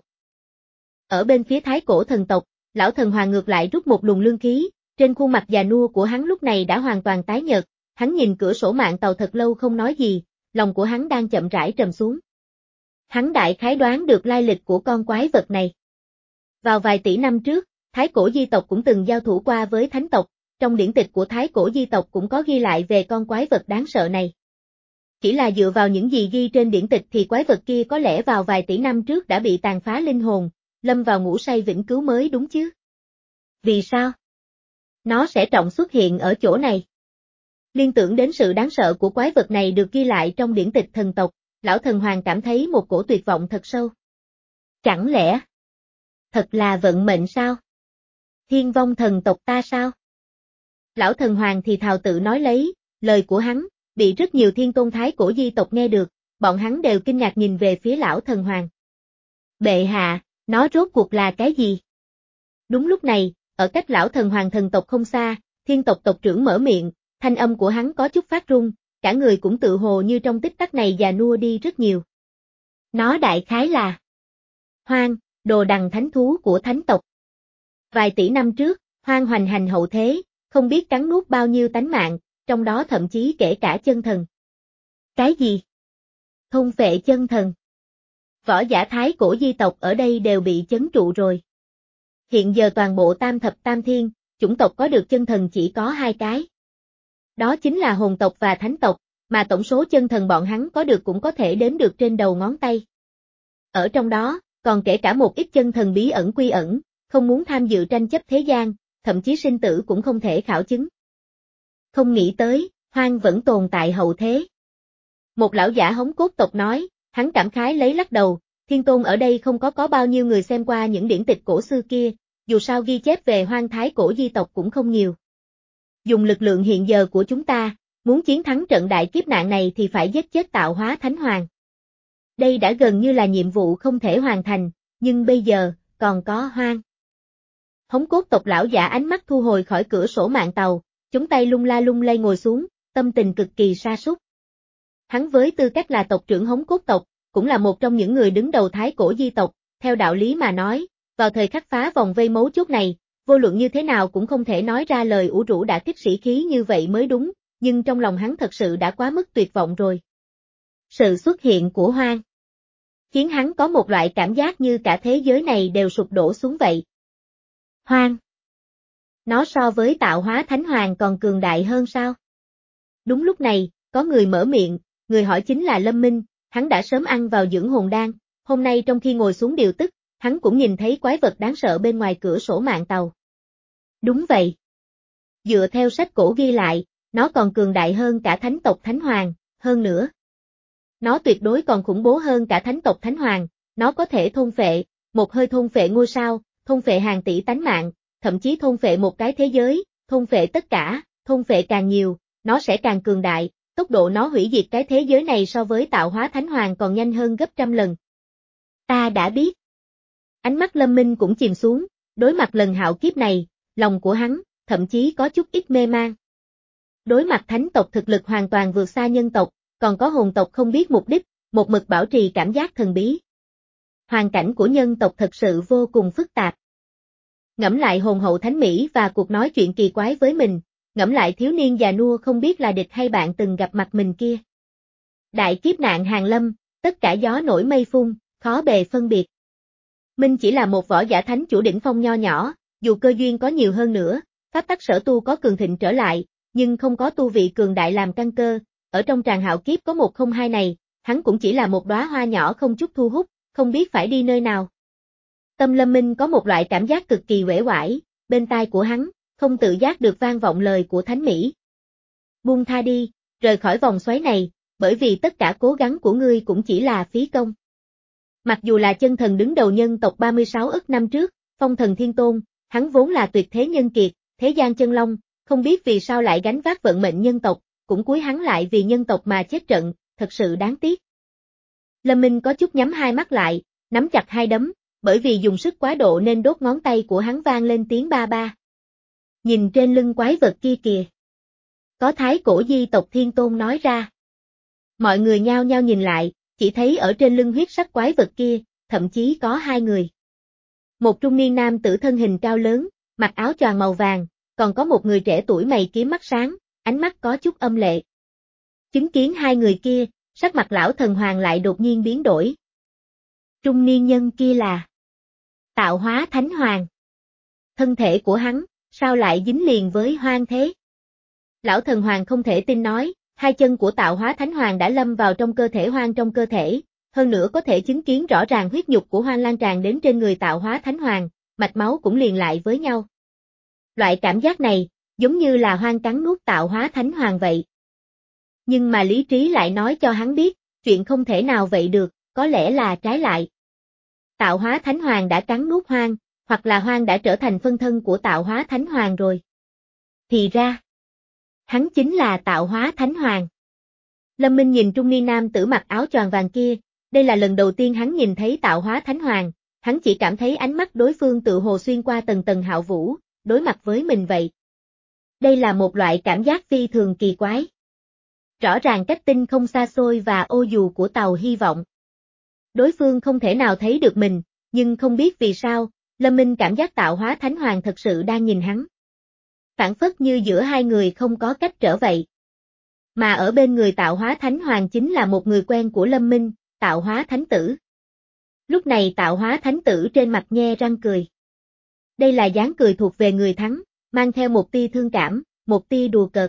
Ở bên phía thái cổ thần tộc, lão thần hoàng ngược lại rút một luồng lương khí, trên khuôn mặt già nua của hắn lúc này đã hoàn toàn tái nhợt, hắn nhìn cửa sổ mạng tàu thật lâu không nói gì, lòng của hắn đang chậm rãi trầm xuống. Hắn đại khái đoán được lai lịch của con quái vật này. Vào vài tỷ năm trước, thái cổ di tộc cũng từng giao thủ qua với thánh tộc, trong điển tịch của thái cổ di tộc cũng có ghi lại về con quái vật đáng sợ này. Chỉ là dựa vào những gì ghi trên điển tịch thì quái vật kia có lẽ vào vài tỷ năm trước đã bị tàn phá linh hồn, lâm vào ngủ say vĩnh cứu mới đúng chứ? Vì sao? Nó sẽ trọng xuất hiện ở chỗ này. Liên tưởng đến sự đáng sợ của quái vật này được ghi lại trong điển tịch thần tộc, lão thần hoàng cảm thấy một cổ tuyệt vọng thật sâu. Chẳng lẽ thật là vận mệnh sao? Thiên vong thần tộc ta sao? Lão thần hoàng thì thào tự nói lấy, lời của hắn, bị rất nhiều thiên tôn thái cổ di tộc nghe được, bọn hắn đều kinh ngạc nhìn về phía lão thần hoàng. Bệ hạ, nó rốt cuộc là cái gì? Đúng lúc này, ở cách lão thần hoàng thần tộc không xa, thiên tộc tộc trưởng mở miệng, thanh âm của hắn có chút phát run, cả người cũng tự hồ như trong tích tắc này già nua đi rất nhiều. Nó đại khái là Hoang, đồ đằng thánh thú của thánh tộc. Vài tỷ năm trước, Hoang hoành hành hậu thế, không biết cắn nuốt bao nhiêu tánh mạng, trong đó thậm chí kể cả chân thần. Cái gì? Thôn phệ chân thần. Võ giả thái cổ di tộc ở đây đều bị chấn trụ rồi. Hiện giờ toàn bộ tam thập tam thiên, chủng tộc có được chân thần chỉ có hai cái. Đó chính là hồn tộc và thánh tộc, mà tổng số chân thần bọn hắn có được cũng có thể đếm được trên đầu ngón tay. Ở trong đó, còn kể cả một ít chân thần bí ẩn quy ẩn, không muốn tham dự tranh chấp thế gian, thậm chí sinh tử cũng không thể khảo chứng. Không nghĩ tới, Hoang vẫn tồn tại hậu thế. Một lão giả hống cốt tộc nói, hắn cảm khái lấy lắc đầu, thiên tôn ở đây không có có bao nhiêu người xem qua những điển tịch cổ xưa kia, dù sao ghi chép về Hoang thái cổ di tộc cũng không nhiều. Dùng lực lượng hiện giờ của chúng ta, muốn chiến thắng trận đại kiếp nạn này thì phải giết chết tạo hóa thánh hoàng. Đây đã gần như là nhiệm vụ không thể hoàn thành, nhưng bây giờ, còn có Hoang. Hống cốt tộc lão giả ánh mắt thu hồi khỏi cửa sổ mạng tàu, chúng tay lung la lung lay ngồi xuống, tâm tình cực kỳ sa sút. Hắn với tư cách là tộc trưởng hống cốt tộc, cũng là một trong những người đứng đầu thái cổ di tộc, theo đạo lý mà nói, vào thời khắc phá vòng vây mấu chốt này, vô luận như thế nào cũng không thể nói ra lời ủ rũ đã kích sĩ khí như vậy mới đúng, nhưng trong lòng hắn thật sự đã quá mức tuyệt vọng rồi. Sự xuất hiện của Hoang khiến hắn có một loại cảm giác như cả thế giới này đều sụp đổ xuống vậy. Hoang. Nó so với tạo hóa thánh hoàng còn cường đại hơn sao? Đúng lúc này, có người mở miệng, người hỏi chính là Lâm Minh, hắn đã sớm ăn vào dưỡng hồn đan, hôm nay trong khi ngồi xuống điều tức, hắn cũng nhìn thấy quái vật đáng sợ bên ngoài cửa sổ mạng tàu. Đúng vậy. Dựa theo sách cổ ghi lại, nó còn cường đại hơn cả thánh tộc thánh hoàng, hơn nữa, Nó tuyệt đối còn khủng bố hơn cả thánh tộc Thánh Hoàng, nó có thể thôn phệ, một hơi thôn phệ ngôi sao, thôn phệ hàng tỷ tánh mạng, thậm chí thôn phệ một cái thế giới, thôn phệ tất cả, thôn phệ càng nhiều, nó sẽ càng cường đại, tốc độ nó hủy diệt cái thế giới này so với tạo hóa Thánh Hoàng còn nhanh hơn gấp trăm lần. Ta đã biết. Ánh mắt Lâm Minh cũng chìm xuống, đối mặt lần hạo kiếp này, lòng của hắn, thậm chí có chút ít mê man. Đối mặt thánh tộc thực lực hoàn toàn vượt xa nhân tộc, còn có hồn tộc không biết mục đích, một mực bảo trì cảm giác thần bí. Hoàn cảnh của nhân tộc thật sự vô cùng phức tạp. Ngẫm lại hồn hậu thánh mỹ và cuộc nói chuyện kỳ quái với mình, ngẫm lại thiếu niên già nua không biết là địch hay bạn từng gặp mặt mình kia. Đại kiếp nạn hàng lâm, tất cả gió nổi mây phun, khó bề phân biệt. Minh chỉ là một võ giả thánh chủ đỉnh phong nho nhỏ, dù cơ duyên có nhiều hơn nữa, pháp tắc sở tu có cường thịnh trở lại, nhưng không có tu vị cường đại làm căn cơ, ở trong tràng hạo kiếp có một không hai này, hắn cũng chỉ là một đóa hoa nhỏ không chút thu hút, không biết phải đi nơi nào. Tâm Lâm Minh có một loại cảm giác cực kỳ uể oải, bên tai của hắn, không tự giác được vang vọng lời của Thánh Mỹ. Buông tha đi, rời khỏi vòng xoáy này, bởi vì tất cả cố gắng của ngươi cũng chỉ là phí công. Mặc dù là chân thần đứng đầu nhân tộc ba mươi sáu ức năm trước, Phong Thần Thiên Tôn, hắn vốn là tuyệt thế nhân kiệt, thế gian chân long, không biết vì sao lại gánh vác vận mệnh nhân tộc, cũng cuối hắn lại vì nhân tộc mà chết trận, thật sự đáng tiếc. Lâm Minh có chút nhắm hai mắt lại, nắm chặt hai đấm, bởi vì dùng sức quá độ nên đốt ngón tay của hắn vang lên tiếng ba ba. Nhìn trên lưng quái vật kia kìa. Có thái cổ di tộc Thiên Tôn nói ra. Mọi người nhao nhao nhìn lại, chỉ thấy ở trên lưng huyết sắc quái vật kia, thậm chí có hai người. Một trung niên nam tử thân hình cao lớn, mặc áo choàng màu vàng, còn có một người trẻ tuổi mày kiếm mắt sáng, ánh mắt có chút âm lệ. Chứng kiến hai người kia, sắc mặt lão thần hoàng lại đột nhiên biến đổi. Trung niên nhân kia là Tạo Hóa Thánh Hoàng. Thân thể của hắn, sao lại dính liền với hoang thế? Lão thần hoàng không thể tin nói, hai chân của Tạo Hóa Thánh Hoàng đã lâm vào trong cơ thể hoang trong cơ thể, hơn nữa có thể chứng kiến rõ ràng huyết nhục của hoang lan tràn đến trên người Tạo Hóa Thánh Hoàng, mạch máu cũng liền lại với nhau. Loại cảm giác này, giống như là hoang cắn nuốt Tạo Hóa Thánh Hoàng vậy. Nhưng mà lý trí lại nói cho hắn biết, chuyện không thể nào vậy được, có lẽ là trái lại. Tạo Hóa Thánh Hoàng đã cắn nuốt hoang, hoặc là hoang đã trở thành phân thân của Tạo Hóa Thánh Hoàng rồi. Thì ra, hắn chính là Tạo Hóa Thánh Hoàng. Lâm Minh nhìn trung niên nam tử mặc áo choàng vàng kia, đây là lần đầu tiên hắn nhìn thấy Tạo Hóa Thánh Hoàng, hắn chỉ cảm thấy ánh mắt đối phương tự hồ xuyên qua tầng tầng hạo vũ, đối mặt với mình vậy. Đây là một loại cảm giác phi thường kỳ quái. Rõ ràng cách tinh không xa xôi và ô dù của tàu hy vọng. Đối phương không thể nào thấy được mình, nhưng không biết vì sao, Lâm Minh cảm giác Tạo Hóa Thánh Hoàng thật sự đang nhìn hắn. Phản phất như giữa hai người không có cách trở vậy. Mà ở bên người Tạo Hóa Thánh Hoàng chính là một người quen của Lâm Minh, Tạo Hóa Thánh Tử. Lúc này Tạo Hóa Thánh Tử trên mặt nhe răng cười. Đây là dáng cười thuộc về người thắng, mang theo một tia thương cảm, một tia đùa cợt.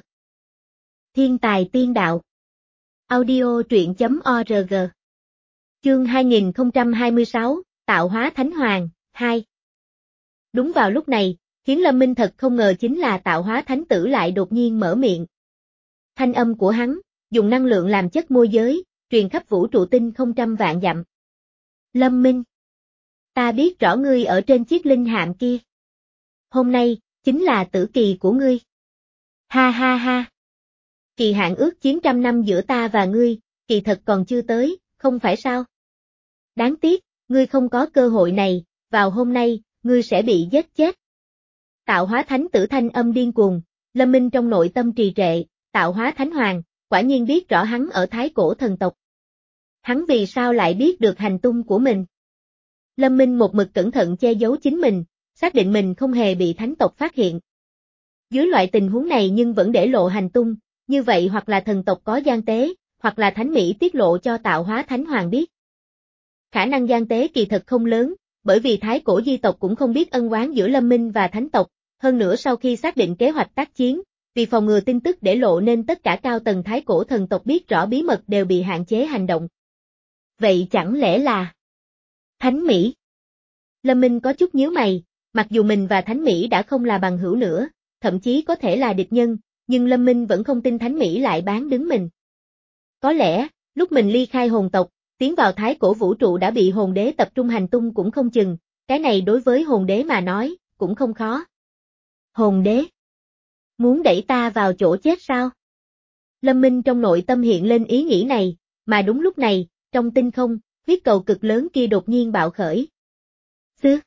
Thiên tài tiên đạo. Audio truyện chấm org. Chương hai nghìn không trăm hai mươi sáu, Tạo Hóa Thánh Hoàng, hai. Đúng vào lúc này, khiến Lâm Minh thật không ngờ chính là Tạo Hóa Thánh Tử lại đột nhiên mở miệng. Thanh âm của hắn, dùng năng lượng làm chất môi giới, truyền khắp vũ trụ tinh không trăm vạn dặm. Lâm Minh. Ta biết rõ ngươi ở trên chiếc linh hạm kia. Hôm nay, chính là tử kỳ của ngươi. Ha ha ha. Kỳ hạn ước chiến trăm năm giữa ta và ngươi, kỳ thật còn chưa tới, không phải sao? Đáng tiếc, ngươi không có cơ hội này, vào hôm nay, ngươi sẽ bị giết chết. Tạo Hóa Thánh Tử thanh âm điên cuồng, Lâm Minh trong nội tâm trì trệ, Tạo Hóa Thánh Hoàng, quả nhiên biết rõ hắn ở Thái Cổ thần tộc. Hắn vì sao lại biết được hành tung của mình? Lâm Minh một mực cẩn thận che giấu chính mình, xác định mình không hề bị thánh tộc phát hiện. Dưới loại tình huống này nhưng vẫn để lộ hành tung, như vậy hoặc là thần tộc có gian tế, hoặc là Thánh Mỹ tiết lộ cho Tạo Hóa Thánh Hoàng biết. Khả năng gian tế kỳ thật không lớn, bởi vì Thái Cổ di tộc cũng không biết ân oán giữa Lâm Minh và Thánh tộc, hơn nữa sau khi xác định kế hoạch tác chiến, vì phòng ngừa tin tức để lộ nên tất cả cao tầng Thái Cổ thần tộc biết rõ bí mật đều bị hạn chế hành động. Vậy chẳng lẽ là Thánh Mỹ? Lâm Minh có chút nhíu mày, mặc dù mình và Thánh Mỹ đã không là bằng hữu nữa, thậm chí có thể là địch nhân, nhưng Lâm Minh vẫn không tin Thánh Mỹ lại bán đứng mình. Có lẽ, lúc mình ly khai hồn tộc, tiến vào thái cổ vũ trụ đã bị hồn đế tập trung hành tung cũng không chừng, cái này đối với hồn đế mà nói, cũng không khó. Hồn đế? Muốn đẩy ta vào chỗ chết sao? Lâm Minh trong nội tâm hiện lên ý nghĩ này, mà đúng lúc này, trong tinh không, huyết cầu cực lớn kia đột nhiên bạo khởi. Xứ.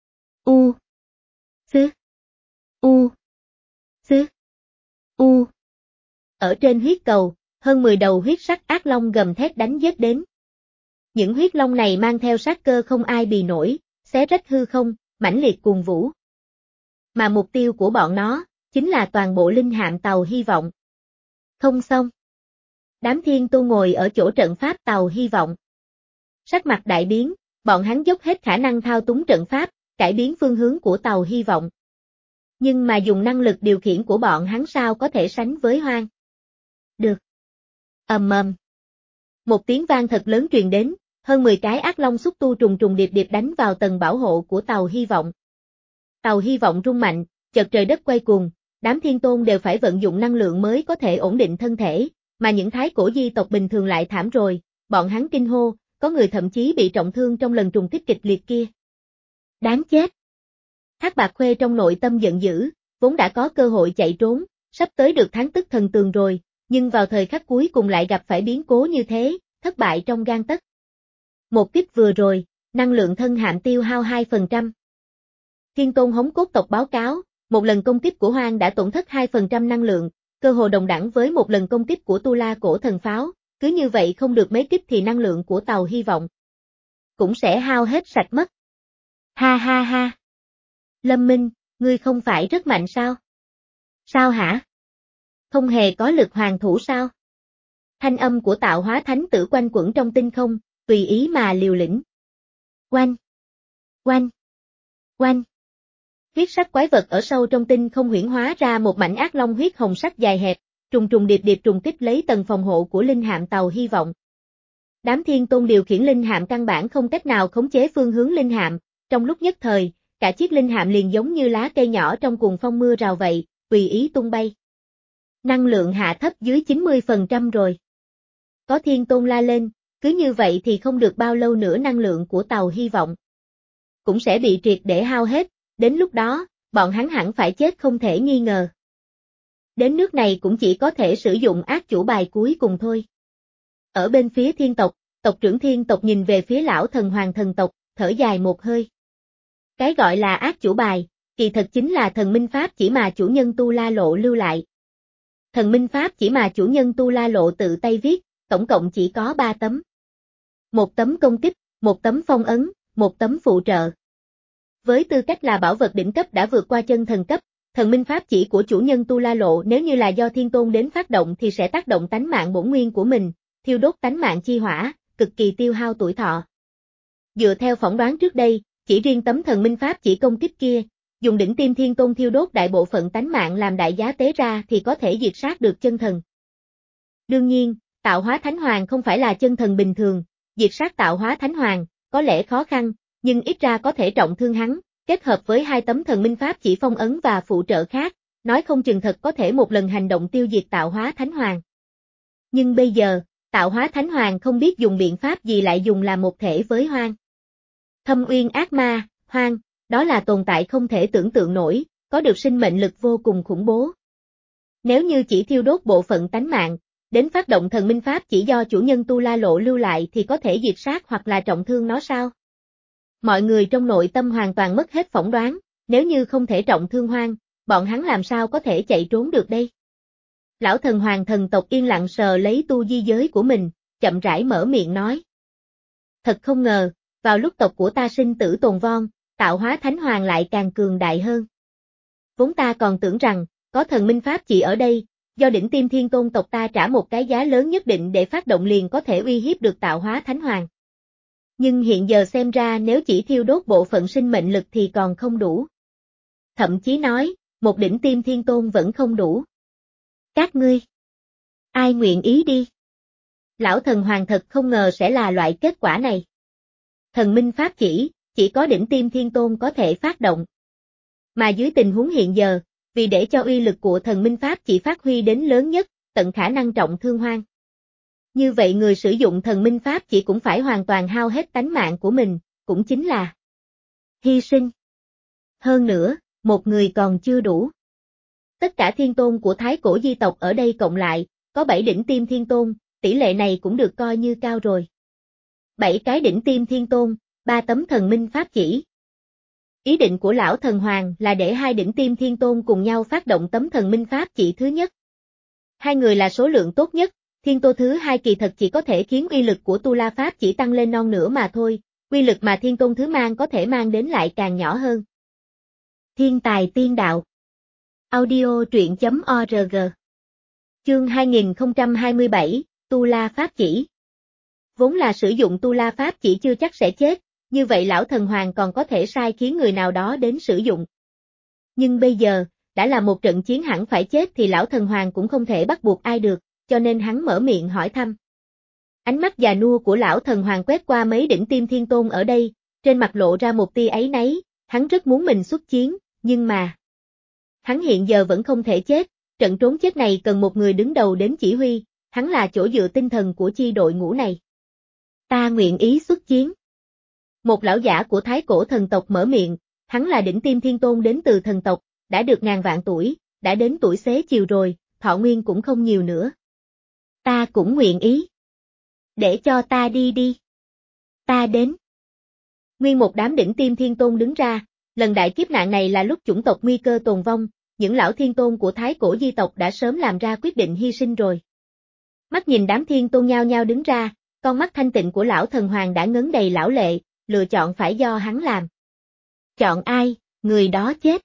U. Xứ. U. Xứ. U. Ở trên huyết cầu, hơn mười đầu huyết sắc ác long gầm thét đánh giết đến. Những huyết long này mang theo sát cơ không ai bì nổi, xé rách hư không, mãnh liệt cuồng vũ. Mà mục tiêu của bọn nó, chính là toàn bộ linh hạm tàu hy vọng. Không xong. Đám thiên tu ngồi ở chỗ trận pháp tàu hy vọng. Sắc mặt đại biến, bọn hắn dốc hết khả năng thao túng trận pháp, cải biến phương hướng của tàu hy vọng. Nhưng mà dùng năng lực điều khiển của bọn hắn sao có thể sánh với Hoang. Được. Ầm ầm. Một tiếng vang thật lớn truyền đến, hơn mười cái ác long xúc tu trùng trùng điệp điệp đánh vào tầng bảo hộ của tàu hy vọng. Tàu hy vọng rung mạnh, chợt trời đất quay cuồng, đám thiên tôn đều phải vận dụng năng lượng mới có thể ổn định thân thể, mà những thái cổ di tộc bình thường lại thảm rồi, bọn hắn kinh hô, có người thậm chí bị trọng thương trong lần trùng kích kịch liệt kia. Đáng chết! Thác Bạc Khuê trong nội tâm giận dữ, vốn đã có cơ hội chạy trốn, sắp tới được thắng tức thần tường rồi, nhưng vào thời khắc cuối cùng lại gặp phải biến cố như thế, thất bại trong gang tấc. Một tiếp vừa rồi, năng lượng thân hạm tiêu hao hai phần trăm. Thiên Tôn Hống Cốt tộc báo cáo, một lần công kích của Hoang đã tổn thất hai phần trăm năng lượng, cơ hồ đồng đẳng với một lần công kích của Tu La cổ thần pháo, cứ như vậy không được mấy kích thì năng lượng của tàu hy vọng cũng sẽ hao hết sạch mất. Ha ha ha. Lâm Minh, ngươi không phải rất mạnh sao? Sao hả? Không hề có lực hoàn thủ sao? Thanh âm của tạo hóa thánh tử quanh quẩn trong tinh không, tùy ý mà liều lĩnh. Oanh! Oanh! Oanh! Huyết sắc quái vật ở sâu trong tinh không huyễn hóa ra một mảnh ác long huyết hồng sắc dài hẹp, trùng trùng điệp điệp trùng kích lấy tầng phòng hộ của linh hạm tàu hy vọng. Đám thiên tôn điều khiển linh hạm căn bản không cách nào khống chế phương hướng linh hạm, trong lúc nhất thời, cả chiếc linh hạm liền giống như lá cây nhỏ trong cuồng phong mưa rào vậy, tùy ý tung bay. Năng lượng hạ thấp dưới chín mươi phần trăm rồi. Có thiên tôn la lên, cứ như vậy thì không được bao lâu nữa năng lượng của tàu hy vọng cũng sẽ bị triệt để hao hết, đến lúc đó, bọn hắn hẳn phải chết không thể nghi ngờ. Đến nước này cũng chỉ có thể sử dụng ác chủ bài cuối cùng thôi. Ở bên phía thiên tộc, tộc trưởng thiên tộc nhìn về phía lão thần hoàng thần tộc, thở dài một hơi. Cái gọi là ác chủ bài, kỳ thật chính là thần minh pháp chỉ mà chủ nhân Tu La Lộ lưu lại. Thần minh pháp chỉ mà chủ nhân Tu La Lộ tự tay viết, tổng cộng chỉ có ba tấm. Một tấm công kích, một tấm phong ấn, một tấm phụ trợ. Với tư cách là bảo vật đỉnh cấp đã vượt qua chân thần cấp, thần minh pháp chỉ của chủ nhân Tu La Lộ nếu như là do thiên tôn đến phát động thì sẽ tác động tánh mạng bổn nguyên của mình, thiêu đốt tánh mạng chi hỏa, cực kỳ tiêu hao tuổi thọ. Dựa theo phỏng đoán trước đây, chỉ riêng tấm thần minh pháp chỉ công kích kia, dùng đỉnh tim thiên tôn thiêu đốt đại bộ phận tánh mạng làm đại giá tế ra thì có thể diệt sát được chân thần. Đương nhiên, tạo hóa thánh hoàng không phải là chân thần bình thường, diệt sát tạo hóa thánh hoàng, có lẽ khó khăn, nhưng ít ra có thể trọng thương hắn, kết hợp với hai tấm thần minh pháp chỉ phong ấn và phụ trợ khác, nói không chừng thật có thể một lần hành động tiêu diệt tạo hóa thánh hoàng. Nhưng bây giờ, tạo hóa thánh hoàng không biết dùng biện pháp gì lại dùng làm một thể với Hoang. Thâm uyên ác ma, Hoang, đó là tồn tại không thể tưởng tượng nổi, có được sinh mệnh lực vô cùng khủng bố. Nếu như chỉ thiêu đốt bộ phận tánh mạng, đến phát động thần minh pháp chỉ do chủ nhân Tu La Lộ lưu lại thì có thể diệt sát hoặc là trọng thương nó sao? Mọi người trong nội tâm hoàn toàn mất hết phỏng đoán, nếu như không thể trọng thương Hoang, bọn hắn làm sao có thể chạy trốn được đây? Lão thần hoàng thần tộc yên lặng sờ lấy tu di giới của mình, chậm rãi mở miệng nói. Thật không ngờ, vào lúc tộc của ta sinh tử tồn vong, tạo hóa thánh hoàng lại càng cường đại hơn. Vốn ta còn tưởng rằng, có thần minh pháp chỉ ở đây, do đỉnh tim thiên tôn tộc ta trả một cái giá lớn nhất định để phát động liền có thể uy hiếp được tạo hóa thánh hoàng. Nhưng hiện giờ xem ra nếu chỉ thiêu đốt bộ phận sinh mệnh lực thì còn không đủ. Thậm chí nói, một đỉnh tim thiên tôn vẫn không đủ. Các ngươi, ai nguyện ý đi? Lão thần hoàng thật không ngờ sẽ là loại kết quả này. Thần minh pháp chỉ, chỉ có đỉnh tim thiên tôn có thể phát động. Mà dưới tình huống hiện giờ, vì để cho uy lực của thần minh pháp chỉ phát huy đến lớn nhất, tận khả năng trọng thương Hoang. Như vậy người sử dụng thần minh pháp chỉ cũng phải hoàn toàn hao hết tánh mạng của mình, cũng chính là hy sinh. Hơn nữa, một người còn chưa đủ. Tất cả thiên tôn của thái cổ di tộc ở đây cộng lại, có bảy đỉnh tiêm thiên tôn, tỷ lệ này cũng được coi như cao rồi. Bảy cái đỉnh tiêm thiên tôn, ba tấm thần minh pháp chỉ. Ý định của lão thần hoàng là để hai đỉnh tiêm thiên tôn cùng nhau phát động tấm thần minh pháp chỉ thứ nhất. Hai người là số lượng tốt nhất, thiên tôn thứ hai kỳ thật chỉ có thể khiến uy lực của tu la pháp chỉ tăng lên non nữa mà thôi, uy lực mà thiên tôn thứ mang có thể mang đến lại càng nhỏ hơn. Thiên tài tiên đạo. Audio truyện chấm org. Chương hai nghìn không trăm hai mươi bảy, Tu La Pháp Chỉ. Vốn là sử dụng Tu La Pháp Chỉ chưa chắc sẽ chết, như vậy lão thần hoàng còn có thể sai khiến người nào đó đến sử dụng. Nhưng bây giờ, đã là một trận chiến hẳn phải chết thì lão thần hoàng cũng không thể bắt buộc ai được, cho nên hắn mở miệng hỏi thăm. Ánh mắt già nua của lão thần hoàng quét qua mấy đỉnh tiêm thiên tôn ở đây, trên mặt lộ ra một tia áy náy, hắn rất muốn mình xuất chiến, nhưng mà hắn hiện giờ vẫn không thể chết, trận trốn chết này cần một người đứng đầu đến chỉ huy, hắn là chỗ dựa tinh thần của chi đội ngũ này. Ta nguyện ý xuất chiến. Một lão giả của thái cổ thần tộc mở miệng, hắn là đỉnh tiêm thiên tôn đến từ thần tộc, đã được ngàn vạn tuổi, đã đến tuổi xế chiều rồi, thọ nguyên cũng không nhiều nữa. Ta cũng nguyện ý. Để cho ta đi đi. Ta đến. Nguyên một đám đỉnh tiêm thiên tôn đứng ra, lần đại kiếp nạn này là lúc chủng tộc nguy cơ tồn vong, những lão thiên tôn của thái cổ di tộc đã sớm làm ra quyết định hy sinh rồi. Mắt nhìn đám thiên tôn nhao nhao đứng ra, con mắt thanh tịnh của lão thần hoàng đã ngấn đầy lão lệ, lựa chọn phải do hắn làm. Chọn ai, người đó chết.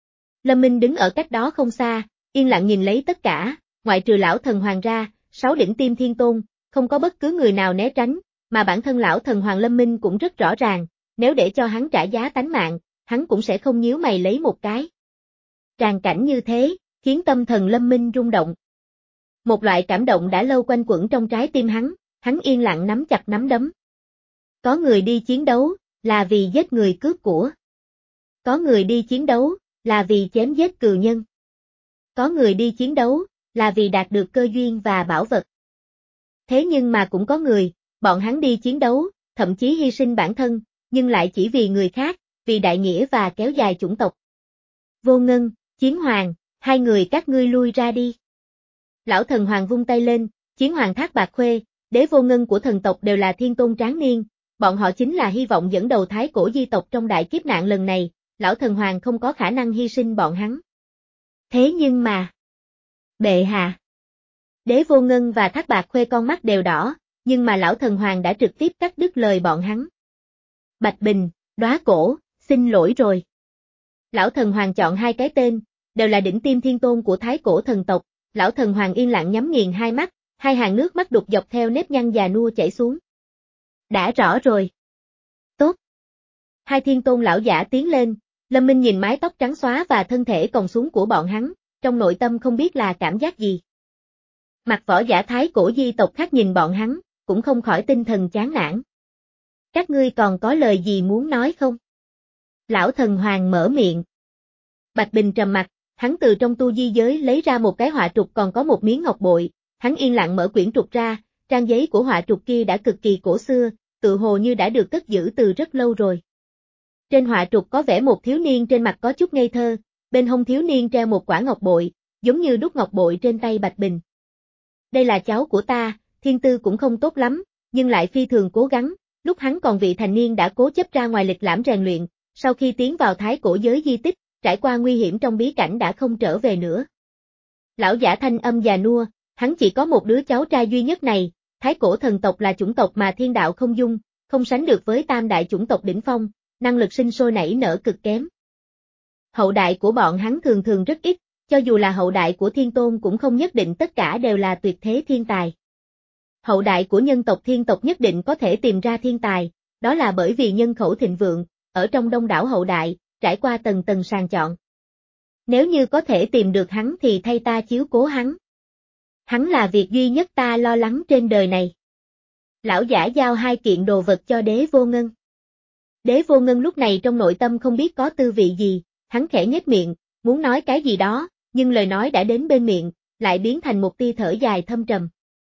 Lâm Minh đứng ở cách đó không xa, yên lặng nhìn lấy tất cả, ngoại trừ lão thần hoàng ra, sáu đỉnh tiêm thiên tôn, không có bất cứ người nào né tránh, mà bản thân lão thần hoàng Lâm Minh cũng rất rõ ràng, nếu để cho hắn trả giá tánh mạng, hắn cũng sẽ không nhíu mày lấy một cái. Tràng cảnh như thế, khiến tâm thần Lâm Minh rung động. Một loại cảm động đã lâu quanh quẩn trong trái tim hắn, hắn yên lặng nắm chặt nắm đấm. Có người đi chiến đấu, là vì giết người cướp của. Có người đi chiến đấu, là vì chém giết cừu nhân. Có người đi chiến đấu, là vì đạt được cơ duyên và bảo vật. Thế nhưng mà cũng có người, bọn hắn đi chiến đấu, thậm chí hy sinh bản thân, nhưng lại chỉ vì người khác, vì đại nghĩa và kéo dài chủng tộc. Vô Ngân, Chiến Hoàng, hai người các ngươi lui ra đi. Lão thần hoàng vung tay lên, Chiến Hoàng Thác Bạt Khuê, Đế Vô Ngân của thần tộc đều là thiên tôn tráng niên, bọn họ chính là hy vọng dẫn đầu thái cổ di tộc trong đại kiếp nạn lần này, lão thần hoàng không có khả năng hy sinh bọn hắn. Thế nhưng mà... Bệ hạ. Đế Vô Ngân và Thác Bạt Khuê con mắt đều đỏ, nhưng mà lão thần hoàng đã trực tiếp cắt đứt lời bọn hắn. Bạch Bình, Đóa Cổ, xin lỗi rồi. Lão thần hoàng chọn hai cái tên, đều là đỉnh tiêm thiên tôn của thái cổ thần tộc, lão thần hoàng yên lặng nhắm nghiền hai mắt, hai hàng nước mắt đục dọc theo nếp nhăn già nua chảy xuống. Đã rõ rồi. Tốt. Hai thiên tôn lão giả tiến lên, Lâm Minh nhìn mái tóc trắng xóa và thân thể còng xuống của bọn hắn, trong nội tâm không biết là cảm giác gì. Mặt võ giả thái cổ di tộc khác nhìn bọn hắn, cũng không khỏi tinh thần chán nản. Các ngươi còn có lời gì muốn nói không? Lão thần hoàng mở miệng. Bạch Bình trầm mặt, hắn từ trong tu di giới lấy ra một cái họa trục còn có một miếng ngọc bội, hắn yên lặng mở quyển trục ra, trang giấy của họa trục kia đã cực kỳ cổ xưa, tự hồ như đã được cất giữ từ rất lâu rồi. Trên họa trục có vẽ một thiếu niên trên mặt có chút ngây thơ, bên hông thiếu niên treo một quả ngọc bội, giống như đúc ngọc bội trên tay Bạch Bình. Đây là cháu của ta, thiên tư cũng không tốt lắm, nhưng lại phi thường cố gắng, lúc hắn còn vị thành niên đã cố chấp ra ngoài lịch lãm rèn luyện, sau khi tiến vào thái cổ giới di tích, trải qua nguy hiểm trong bí cảnh đã không trở về nữa. Lão giả thanh âm già nua, hắn chỉ có một đứa cháu trai duy nhất này, thái cổ thần tộc là chủng tộc mà thiên đạo không dung, không sánh được với tam đại chủng tộc đỉnh phong, năng lực sinh sôi nảy nở cực kém. Hậu đại của bọn hắn thường thường rất ít, cho dù là hậu đại của thiên tôn cũng không nhất định tất cả đều là tuyệt thế thiên tài. Hậu đại của nhân tộc thiên tộc nhất định có thể tìm ra thiên tài, đó là bởi vì nhân khẩu thịnh vượng, ở trong đông đảo hậu đại, trải qua tầng tầng sàng chọn. Nếu như có thể tìm được hắn thì thay ta chiếu cố hắn. Hắn là việc duy nhất ta lo lắng trên đời này. Lão giả giao hai kiện đồ vật cho Đế Vô Ngân. Đế Vô Ngân lúc này trong nội tâm không biết có tư vị gì, hắn khẽ nhếch miệng, muốn nói cái gì đó, nhưng lời nói đã đến bên miệng, lại biến thành một tia thở dài thâm trầm.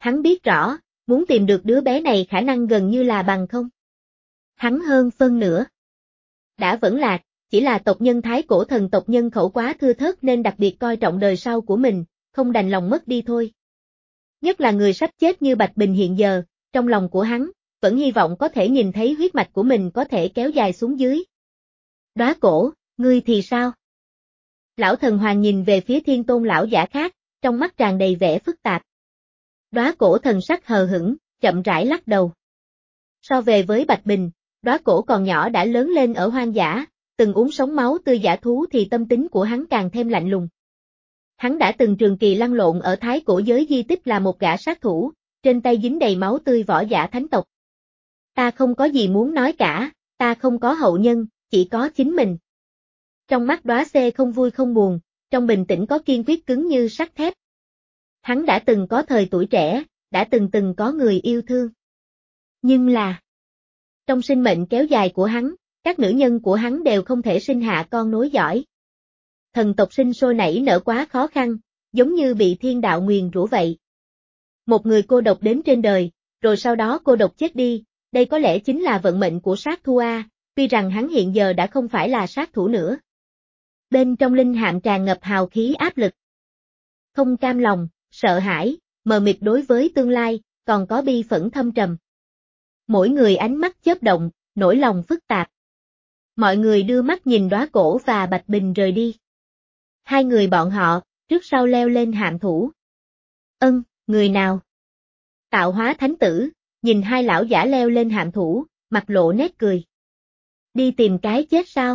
Hắn biết rõ, muốn tìm được đứa bé này khả năng gần như là bằng không. Hắn hơn phân nửa đã vẫn lạc, chỉ là tộc nhân Thái Cổ thần tộc nhân khẩu quá thưa thớt nên đặc biệt coi trọng đời sau của mình, không đành lòng mất đi thôi. Nhất là người sắp chết như Bạch Bình hiện giờ, trong lòng của hắn, vẫn hy vọng có thể nhìn thấy huyết mạch của mình có thể kéo dài xuống dưới. Đóa Cổ, ngươi thì sao? Lão thần hoàng nhìn về phía Thiên Tôn lão giả khác, trong mắt tràn đầy vẻ phức tạp. Đóa Cổ thần sắc hờ hững, chậm rãi lắc đầu. So về với Bạch Bình, Đóa Cổ còn nhỏ đã lớn lên ở hoang dã, từng uống sống máu tươi dã thú thì tâm tính của hắn càng thêm lạnh lùng. Hắn đã từng trường kỳ lăn lộn ở Thái Cổ giới di tích là một gã sát thủ, trên tay dính đầy máu tươi võ giả thánh tộc. Ta không có gì muốn nói cả, ta không có hậu nhân, chỉ có chính mình. Trong mắt Đóa Xê không vui không buồn, trong bình tĩnh có kiên quyết cứng như sắt thép. Hắn đã từng có thời tuổi trẻ, đã từng từng có người yêu thương. Nhưng là, trong sinh mệnh kéo dài của hắn, các nữ nhân của hắn đều không thể sinh hạ con nối dõi. Thần tộc sinh sôi nảy nở quá khó khăn, giống như bị thiên đạo nguyền rủa vậy. Một người cô độc đến trên đời, rồi sau đó cô độc chết đi, đây có lẽ chính là vận mệnh của sát thủ A, tuy rằng hắn hiện giờ đã không phải là sát thủ nữa. Bên trong linh hạm tràn ngập hào khí áp lực. Không cam lòng, sợ hãi, mờ mịt đối với tương lai, còn có bi phẫn thâm trầm. Mỗi người ánh mắt chớp động, nỗi lòng phức tạp. Mọi người đưa mắt nhìn Đóa Cổ và Bạch Bình rời đi. Hai người bọn họ, trước sau leo lên hạm thủ. Ân, người nào? Tạo Hóa Thánh Tử, nhìn hai lão giả leo lên hạm thủ, mặt lộ nét cười. Đi tìm cái chết sao?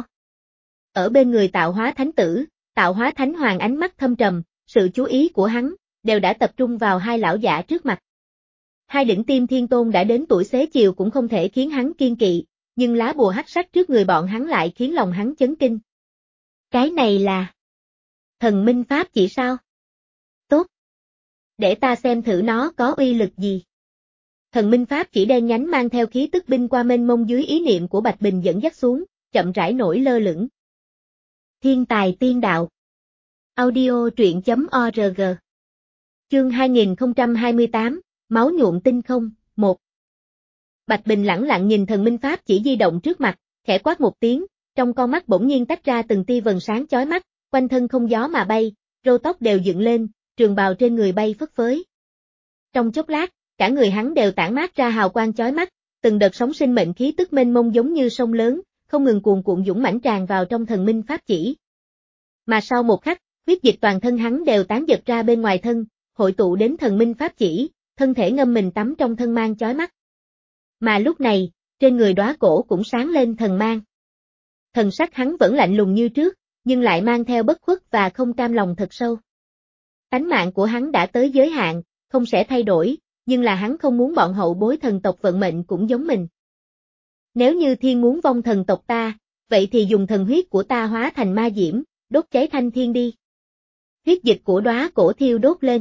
Ở bên người Tạo Hóa Thánh Tử, Tạo Hóa Thánh Hoàng ánh mắt thâm trầm, sự chú ý của hắn, đều đã tập trung vào hai lão giả trước mặt. Hai đỉnh tim thiên tôn đã đến tuổi xế chiều cũng không thể khiến hắn kiên kỵ, nhưng lá bùa hắc sắc trước người bọn hắn lại khiến lòng hắn chấn kinh. Cái này là thần minh pháp chỉ sao? Tốt. Để ta xem thử nó có uy lực gì. Thần minh pháp chỉ đen nhánh mang theo khí tức binh qua mênh mông dưới ý niệm của Bạch Bình dẫn dắt xuống, chậm rãi nổi lơ lửng. Thiên tài tiên đạo. Audio truyện chấm org. Chương hai nghìn không trăm hai mươi tám, Máu nhuộm tinh không, một. Bạch Bình lẳng lặng nhìn thần minh pháp chỉ di động trước mặt, khẽ quát một tiếng, trong con mắt bỗng nhiên tách ra từng tia vầng sáng chói mắt, quanh thân không gió mà bay, râu tóc đều dựng lên, trường bào trên người bay phất phới. Trong chốc lát, cả người hắn đều tản mát ra hào quang chói mắt, từng đợt sóng sinh mệnh khí tức mênh mông giống như sông lớn, không ngừng cuồn cuộn dũng mãnh tràn vào trong thần minh pháp chỉ. Mà sau một khắc, huyết dịch toàn thân hắn đều tán giật ra bên ngoài thân, hội tụ đến thần minh pháp chỉ, thân thể ngâm mình tắm trong thân mang chói mắt. Mà lúc này, trên người Đóa Cổ cũng sáng lên thần mang. Thần sắc hắn vẫn lạnh lùng như trước, nhưng lại mang theo bất khuất và không cam lòng thật sâu. Tánh mạng của hắn đã tới giới hạn, không sẽ thay đổi, nhưng là hắn không muốn bọn hậu bối thần tộc vận mệnh cũng giống mình. Nếu như thiên muốn vong thần tộc ta, vậy thì dùng thần huyết của ta hóa thành ma diễm, đốt cháy thanh thiên đi. Huyết dịch của Đóa Cổ thiêu đốt lên.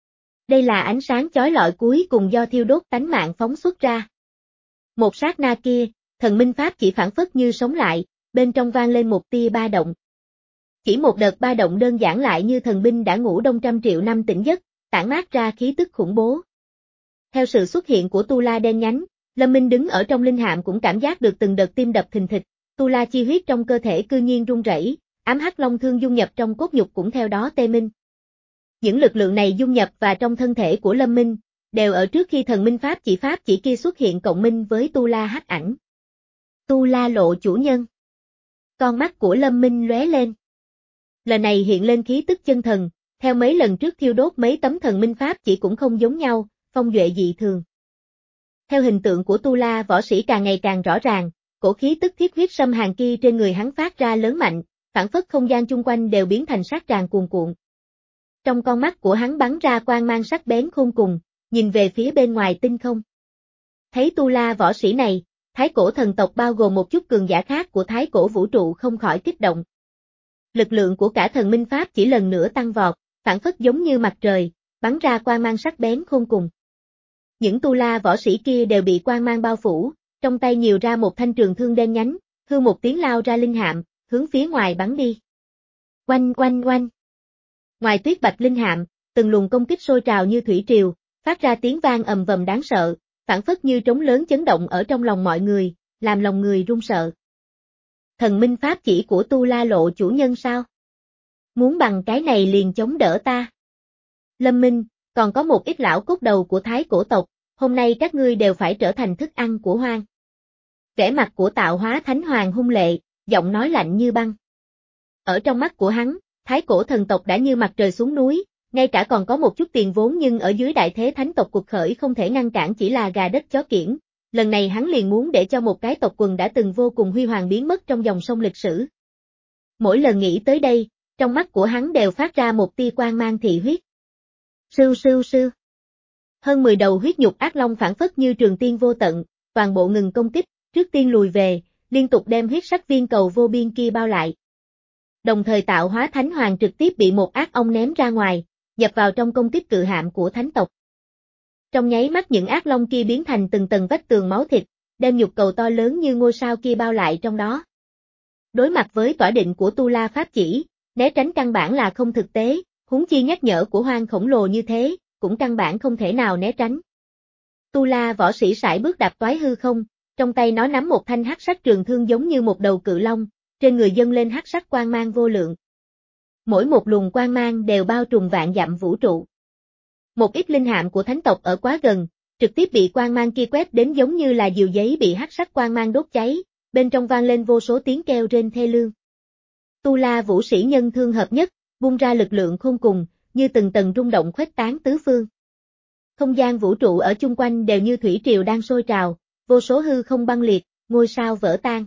Đây là ánh sáng chói lọi cuối cùng do thiêu đốt tánh mạng phóng xuất ra. Một sát na kia, thần minh pháp chỉ phản phất như sống lại, bên trong vang lên một tia ba động. Chỉ một đợt ba động đơn giản lại như thần binh đã ngủ đông trăm triệu năm tỉnh giấc, tản mát ra khí tức khủng bố. Theo sự xuất hiện của tu la đen nhánh, Lâm Minh đứng ở trong linh hạm cũng cảm giác được từng đợt tim đập thình thịch, tu la chi huyết trong cơ thể cư nhiên rung rẩy, ám hắc long thương dung nhập trong cốt nhục cũng theo đó tê minh. Những lực lượng này dung nhập và trong thân thể của Lâm Minh, đều ở trước khi thần minh pháp chỉ pháp chỉ kia xuất hiện cộng minh với tu la hắc ảnh. Tu la lộ chủ nhân. Con mắt của Lâm Minh lóe lên. Lần này hiện lên khí tức chân thần, theo mấy lần trước thiêu đốt mấy tấm thần minh pháp chỉ cũng không giống nhau, phong duệ dị thường. Theo hình tượng của tu la võ sĩ càng ngày càng rõ ràng, cổ khí tức thiết huyết xâm hàn kia trên người hắn phát ra lớn mạnh, phản phất không gian chung quanh đều biến thành sát tràn cuồn cuộn. Trong con mắt của hắn bắn ra quang mang sắc bén khôn cùng, nhìn về phía bên ngoài tinh không. Thấy tu la võ sĩ này, Thái Cổ thần tộc bao gồm một chút cường giả khác của Thái Cổ vũ trụ không khỏi kích động. Lực lượng của cả thần minh pháp chỉ lần nữa tăng vọt, phản phất giống như mặt trời, bắn ra quang mang sắc bén khôn cùng. Những tu la võ sĩ kia đều bị quang mang bao phủ, trong tay nhiều ra một thanh trường thương đen nhánh, hư một tiếng lao ra linh hạm, hướng phía ngoài bắn đi. Oanh oanh oanh. Ngoài tuyết bạch linh hạm, từng luồng công kích sôi trào như thủy triều, phát ra tiếng vang ầm vầm đáng sợ, phảng phất như trống lớn chấn động ở trong lòng mọi người, làm lòng người run sợ. Thần minh pháp chỉ của Tu La Lộ chủ nhân sao? Muốn bằng cái này liền chống đỡ ta. Lâm Minh, còn có một ít lão cốt đầu của Thái cổ tộc, hôm nay các ngươi đều phải trở thành thức ăn của hoang. Vẻ mặt của Tạo Hóa Thánh Hoàng hung lệ, giọng nói lạnh như băng. Ở trong mắt của hắn, Thái cổ thần tộc đã như mặt trời xuống núi, ngay cả còn có một chút tiền vốn nhưng ở dưới đại thế thánh tộc cuộc khởi không thể ngăn cản chỉ là gà đất chó kiểng. Lần này hắn liền muốn để cho một cái tộc quần đã từng vô cùng huy hoàng biến mất trong dòng sông lịch sử. Mỗi lần nghĩ tới đây, trong mắt của hắn đều phát ra một tia quang mang thị huyết. Sưu sưu sưu. Hơn mười đầu huyết nhục ác long phản phất như trường tiên vô tận, toàn bộ ngừng công kích, trước tiên lùi về, liên tục đem huyết sắc viên cầu vô biên kia bao lại. Đồng thời Tạo Hóa Thánh Hoàng trực tiếp bị một ác ong ném ra ngoài, nhập vào trong công kích cự hạm của thánh tộc. Trong nháy mắt những ác long kia biến thành từng tầng vách tường máu thịt, đem nhục cầu to lớn như ngôi sao kia bao lại trong đó. Đối mặt với tỏa định của Tu La Pháp chỉ, né tránh căn bản là không thực tế, huống chi nhắc nhở của hoang khổng lồ như thế, cũng căn bản không thể nào né tránh. Tu La võ sĩ sải bước đạp toái hư không, trong tay nó nắm một thanh hắc sắc trường thương giống như một đầu cự long, trên người dâng lên hắc sắc quang mang vô lượng. Mỗi một luồng quang mang đều bao trùm vạn dặm vũ trụ. Một ít linh hạm của thánh tộc ở quá gần, trực tiếp bị quang mang kia quét đến giống như là diều giấy bị hắc sắc quang mang đốt cháy, bên trong vang lên vô số tiếng kêu rên thê lương. Tu La vũ sĩ nhân thương hợp nhất, bung ra lực lượng khôn cùng, như từng tầng rung động khuếch tán tứ phương. Không gian vũ trụ ở chung quanh đều như thủy triều đang sôi trào, vô số hư không băng liệt, ngôi sao vỡ tan.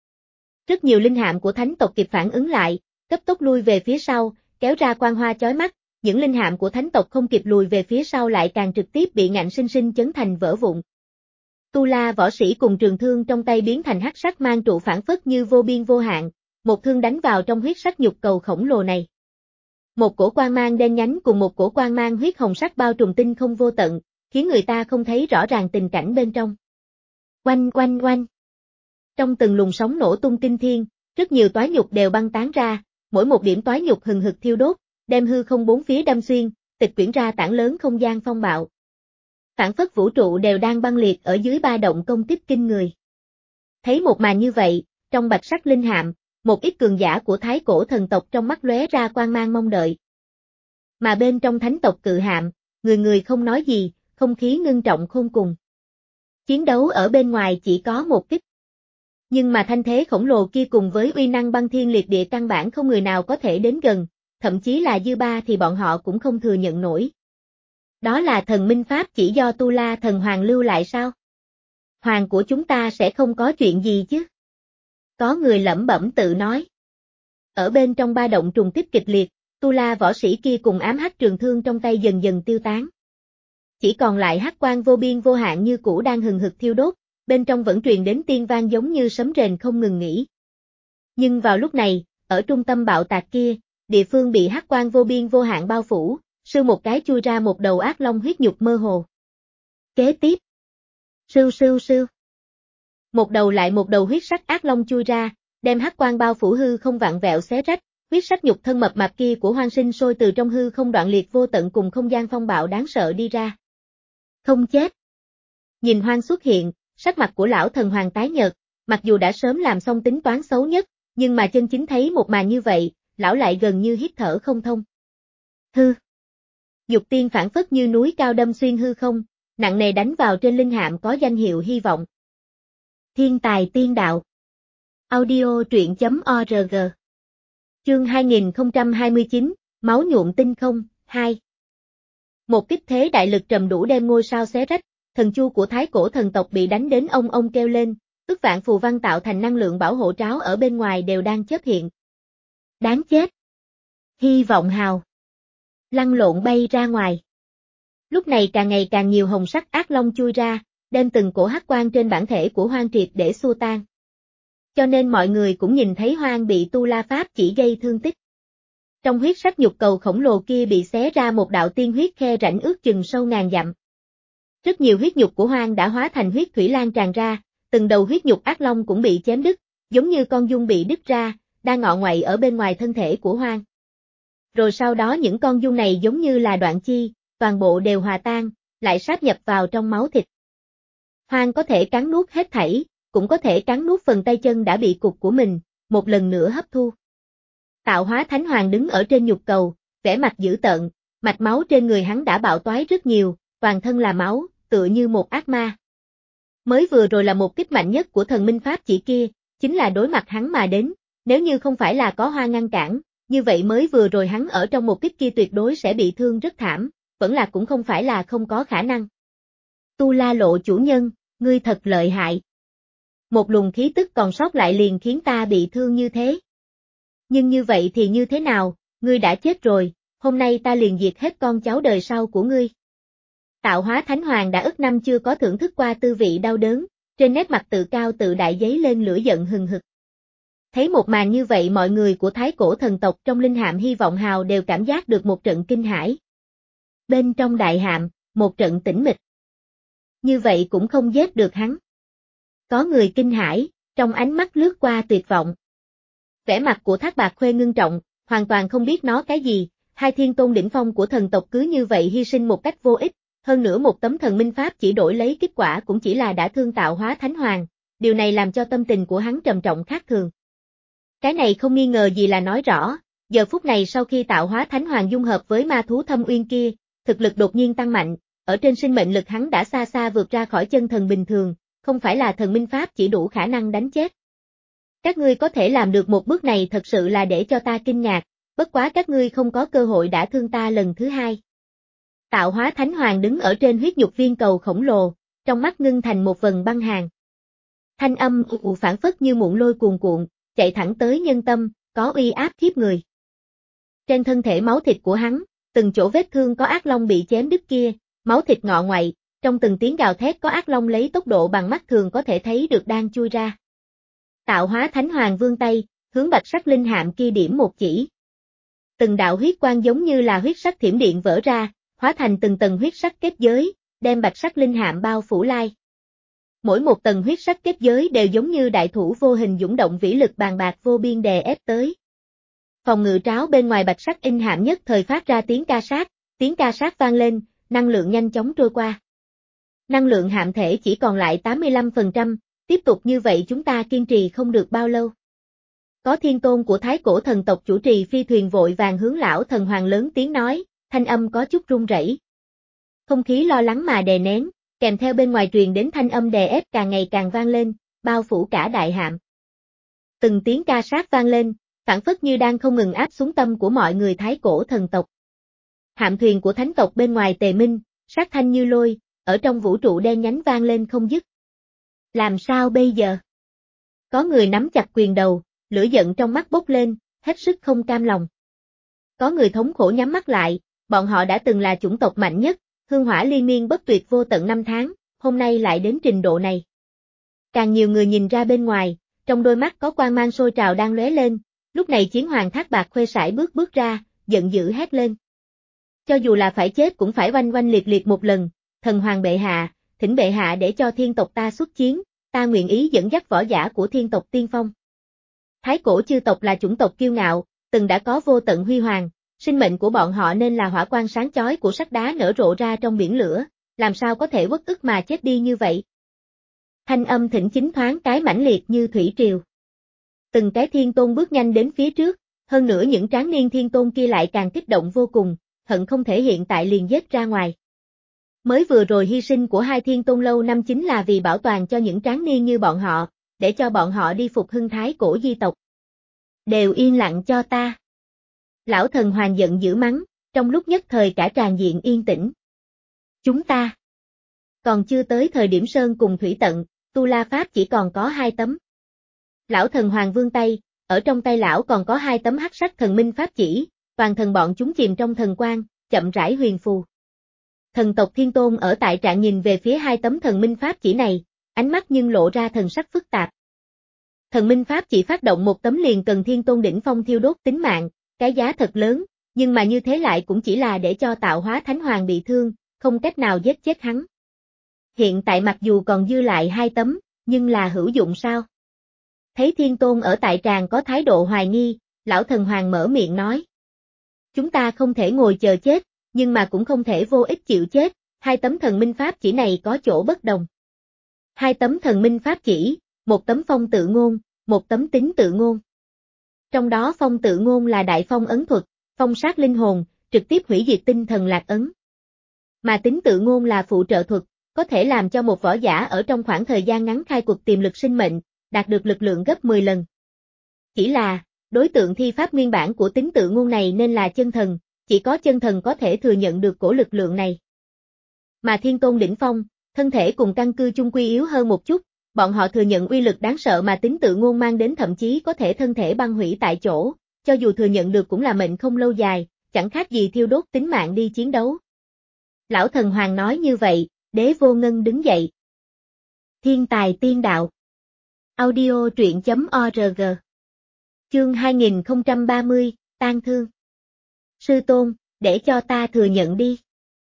Rất nhiều linh hạm của thánh tộc kịp phản ứng lại, cấp tốc lui về phía sau, kéo ra quang hoa chói mắt, những linh hạm của thánh tộc không kịp lùi về phía sau lại càng trực tiếp bị ngạnh sinh sinh chấn thành vỡ vụn. Tu La võ sĩ cùng trường thương trong tay biến thành hắc sắc mang trụ phản phất như vô biên vô hạn, một thương đánh vào trong huyết sắc nhục cầu khổng lồ này. Một cổ quang mang đen nhánh cùng một cổ quang mang huyết hồng sắc bao trùm tinh không vô tận, khiến người ta không thấy rõ ràng tình cảnh bên trong. Oanh oanh oanh. Trong từng luồng sóng nổ tung kinh thiên, rất nhiều toái nhục đều băng tán ra, mỗi một điểm toái nhục hừng hực thiêu đốt, đem hư không bốn phía đâm xuyên, tịch quyển ra tảng lớn không gian phong bạo. Phản phất vũ trụ đều đang băng liệt ở dưới ba động công kích kinh người. Thấy một màn như vậy, trong bạch sắc linh hạm, một ít cường giả của thái cổ thần tộc trong mắt lóe ra quang mang mong đợi. Mà bên trong thánh tộc cự hạm, người người không nói gì, không khí ngưng trọng khôn cùng. Chiến đấu ở bên ngoài chỉ có một kích. Nhưng mà thanh thế khổng lồ kia cùng với uy năng băng thiên liệt địa căn bản không người nào có thể đến gần, thậm chí là dư ba thì bọn họ cũng không thừa nhận nổi. Đó là thần minh pháp chỉ do Tu La thần hoàng lưu lại sao? Hoàng của chúng ta sẽ không có chuyện gì chứ? Có người lẩm bẩm tự nói. Ở bên trong ba động trùng kích kịch liệt, Tu La võ sĩ kia cùng ám hắc trường thương trong tay dần dần tiêu tán. Chỉ còn lại hắc quang vô biên vô hạn như cũ đang hừng hực thiêu đốt, bên trong vẫn truyền đến tiên vang giống như sấm rền không ngừng nghỉ. Nhưng vào lúc này, ở trung tâm bạo tạc kia, địa phương bị hắc quang vô biên vô hạn bao phủ, sưu một cái chui ra một đầu ác long huyết nhục mơ hồ. Kế tiếp, sưu sưu sưu. Một đầu lại một đầu huyết sắc ác long chui ra, đem hắc quang bao phủ hư không vặn vẹo xé rách, huyết sắc nhục thân mập mạp kia của hoang sinh sôi từ trong hư không đoạn liệt vô tận cùng không gian phong bạo đáng sợ đi ra. Không chết. Nhìn hoang xuất hiện, sắc mặt của lão thần hoàng tái nhợt, mặc dù đã sớm làm xong tính toán xấu nhất, nhưng mà chân chính thấy một màn như vậy, lão lại gần như hít thở không thông. Hư. Dục tiên phản phất như núi cao đâm xuyên hư không, nặng nề đánh vào trên linh hạm có danh hiệu hy vọng. Thiên tài tiên đạo. Audio truyện chấm org. Chương hai nghìn không trăm hai mươi chín, máu nhuộm tinh không, hai. Một kích thế đại lực trầm đủ đem ngôi sao xé rách, thần chu của thái cổ thần tộc bị đánh đến ông ông kêu lên, ức vạn phù văn tạo thành năng lượng bảo hộ tráo ở bên ngoài đều đang chớp hiện. Đáng chết. Hy vọng hào. Lăn lộn bay ra ngoài. Lúc này càng ngày càng nhiều hồng sắc ác long chui ra, đem từng cổ hắc quang trên bản thể của Hoang triệt để xua tan. Cho nên mọi người cũng nhìn thấy Hoang bị Tu La Pháp chỉ gây thương tích. Trong huyết sắc nhục cầu khổng lồ kia bị xé ra một đạo tiên huyết khe rãnh ước chừng sâu ngàn dặm. Rất nhiều huyết nhục của Hoang đã hóa thành huyết thủy lan tràn ra, từng đầu huyết nhục ác long cũng bị chém đứt, giống như con giun bị đứt ra, đang ngọ ngoại ở bên ngoài thân thể của Hoang. Rồi sau đó những con giun này giống như là đoạn chi, toàn bộ đều hòa tan, lại sáp nhập vào trong máu thịt. Hoang có thể cắn nuốt hết thảy, cũng có thể cắn nuốt phần tay chân đã bị cụt của mình, một lần nữa hấp thu. Tạo hóa Thánh Hoàng đứng ở trên nhục cầu, vẻ mặt dữ tợn, mạch máu trên người hắn đã bạo toái rất nhiều, toàn thân là máu, tựa như một ác ma. Mới vừa rồi là một kích mạnh nhất của thần minh pháp chỉ kia, chính là đối mặt hắn mà đến, nếu như không phải là có Hoa ngăn cản, như vậy mới vừa rồi hắn ở trong một kích kia tuyệt đối sẽ bị thương rất thảm, vẫn là cũng không phải là không có khả năng. Tu La Lộ chủ nhân, ngươi thật lợi hại. Một luồng khí tức còn sót lại liền khiến ta bị thương như thế. Nhưng như vậy thì như thế nào, ngươi đã chết rồi, hôm nay ta liền diệt hết con cháu đời sau của ngươi. Tạo hóa Thánh Hoàng đã ức năm chưa có thưởng thức qua tư vị đau đớn, trên nét mặt tự cao tự đại dấy lên lửa giận hừng hực. Thấy một màn như vậy mọi người của Thái Cổ thần tộc trong Linh Hạm Hy Vọng Hào đều cảm giác được một trận kinh hãi. Bên trong đại hạm, một trận tĩnh mịch. Như vậy cũng không giết được hắn. Có người kinh hãi, trong ánh mắt lướt qua tuyệt vọng. Vẻ mặt của Thác Bạt Khuê ngưng trọng, hoàn toàn không biết nó cái gì, hai thiên tôn đỉnh phong của thần tộc cứ như vậy hy sinh một cách vô ích, hơn nữa một tấm thần minh pháp chỉ đổi lấy kết quả cũng chỉ là đã thương Tạo hóa Thánh Hoàng, điều này làm cho tâm tình của hắn trầm trọng khác thường. Cái này không nghi ngờ gì là nói rõ, giờ phút này sau khi Tạo hóa Thánh Hoàng dung hợp với ma thú thâm uyên kia, thực lực đột nhiên tăng mạnh, ở trên sinh mệnh lực hắn đã xa xa vượt ra khỏi chân thần bình thường, không phải là thần minh pháp chỉ đủ khả năng đánh chết. Các ngươi có thể làm được một bước này thật sự là để cho ta kinh ngạc, bất quá các ngươi không có cơ hội đã thương ta lần thứ hai. Tạo hóa Thánh Hoàng đứng ở trên huyết nhục viên cầu khổng lồ, trong mắt ngưng thành một vầng băng hàn. Thanh âm ù phản phất như muộn lôi cuồn cuộn, chạy thẳng tới nhân tâm, có uy áp khiếp người. Trên thân thể máu thịt của hắn, từng chỗ vết thương có ác long bị chém đứt kia, máu thịt ngọ ngoại, trong từng tiếng gào thét có ác long lấy tốc độ bằng mắt thường có thể thấy được đang chui ra. Tạo hóa Thánh Hoàng vươn tay, hướng bạch sắc linh hạm kia điểm một chỉ. Từng đạo huyết quang giống như là huyết sắc thiểm điện vỡ ra, hóa thành từng tầng huyết sắc kết giới, đem bạch sắc linh hạm bao phủ lai. Mỗi một tầng huyết sắc kết giới đều giống như đại thủ vô hình dũng động vĩ lực bàn bạc vô biên đè ép tới. Phòng ngự tráo bên ngoài bạch sắc in hạm nhất thời phát ra tiếng ca sát, tiếng ca sát vang lên, năng lượng nhanh chóng trôi qua. Năng lượng hạm thể chỉ còn lại tám mươi lăm phần trăm, tiếp tục như vậy chúng ta kiên trì không được bao lâu. Có thiên tôn của Thái Cổ thần tộc chủ trì phi thuyền vội vàng hướng lão thần hoàng lớn tiếng nói, thanh âm có chút run rẩy. Không khí lo lắng mà đè nén, kèm theo bên ngoài truyền đến thanh âm đè ép càng ngày càng vang lên, bao phủ cả đại hạm. Từng tiếng ca sát vang lên, phảng phất như đang không ngừng áp xuống tâm của mọi người Thái Cổ thần tộc. Hạm thuyền của thánh tộc bên ngoài tề minh, sát thanh như lôi, ở trong vũ trụ đen nhánh vang lên không dứt. Làm sao bây giờ? Có người nắm chặt quyền đầu, lửa giận trong mắt bốc lên, hết sức không cam lòng. Có người thống khổ nhắm mắt lại, bọn họ đã từng là chủng tộc mạnh nhất, hương hỏa liên miên bất tuyệt vô tận năm tháng, hôm nay lại đến trình độ này. Càng nhiều người nhìn ra bên ngoài, trong đôi mắt có quang mang sôi trào đang lóe lên, lúc này Chiến Hoàng Thác Bạt Khuê sải bước bước ra, giận dữ hét lên. Cho dù là phải chết cũng phải oanh oanh liệt liệt một lần, thần hoàng bệ hạ, thỉnh bệ hạ để cho thiên tộc ta xuất chiến, ta nguyện ý dẫn dắt võ giả của thiên tộc tiên phong. Thái Cổ chư tộc là chủng tộc kiêu ngạo, từng đã có vô tận huy hoàng, sinh mệnh của bọn họ nên là hỏa quang sáng chói của sắt đá nở rộ ra trong biển lửa, làm sao có thể uất ức mà chết đi như vậy. Thanh âm thỉnh chính thoáng cái mãnh liệt như thủy triều. Từng cái thiên tôn bước nhanh đến phía trước, hơn nữa những tráng niên thiên tôn kia lại càng kích động vô cùng, hận không thể hiện tại liền giết ra ngoài. Mới vừa rồi hy sinh của hai thiên tôn lâu năm chính là vì bảo toàn cho những tráng niên như bọn họ, để cho bọn họ đi phục hưng Thái Cổ di tộc. Đều yên lặng cho ta. Lão thần hoàng giận dữ mắng, trong lúc nhất thời cả tràng diện yên tĩnh. Chúng ta còn chưa tới thời điểm sơn cùng thủy tận, tu la pháp chỉ còn có hai tấm. Lão thần hoàng vươn tay, ở trong tay lão còn có hai tấm hắc sắc thần minh pháp chỉ, toàn thần bọn chúng chìm trong thần quang, chậm rãi huyền phù. Thần tộc thiên tôn ở tại trạng nhìn về phía hai tấm thần minh pháp chỉ này, ánh mắt nhưng lộ ra thần sắc phức tạp. Thần minh pháp chỉ phát động một tấm liền cần thiên tôn đỉnh phong thiêu đốt tính mạng, cái giá thật lớn, nhưng mà như thế lại cũng chỉ là để cho tạo hóa thánh hoàng bị thương, không cách nào giết chết hắn. Hiện tại mặc dù còn dư lại hai tấm, nhưng là hữu dụng sao? Thấy thiên tôn ở tại tràng có thái độ hoài nghi, lão thần hoàng mở miệng nói. Chúng ta không thể ngồi chờ chết, nhưng mà cũng không thể vô ích chịu chết, hai tấm thần minh pháp chỉ này có chỗ bất đồng. Hai tấm thần minh pháp chỉ, một tấm phong tự ngôn, một tấm tính tự ngôn. Trong đó phong tự ngôn là đại phong ấn thuật, phong sát linh hồn, trực tiếp hủy diệt tinh thần lạc ấn. Mà tính tự ngôn là phụ trợ thuật, có thể làm cho một võ giả ở trong khoảng thời gian ngắn khai quật tiềm lực sinh mệnh, đạt được lực lượng gấp mười lần. Chỉ là, đối tượng thi pháp nguyên bản của tính tự ngôn này nên là chân thần, chỉ có chân thần có thể thừa nhận được cổ lực lượng này. Mà thiên tôn đỉnh phong, thân thể cùng căn cư chung quy yếu hơn một chút, bọn họ thừa nhận uy lực đáng sợ mà tính tự ngôn mang đến, thậm chí có thể thân thể băng hủy tại chỗ, cho dù thừa nhận được cũng là mệnh không lâu dài, chẳng khác gì thiêu đốt tính mạng đi chiến đấu. Lão thần hoàng nói như vậy, Đế Vô Ngân đứng dậy. Thiên tài tiên đạo. Audio truyện chấm org. Chương hai nghìn không trăm ba mươi, Tang Thương. Sư tôn, để cho ta thừa nhận đi.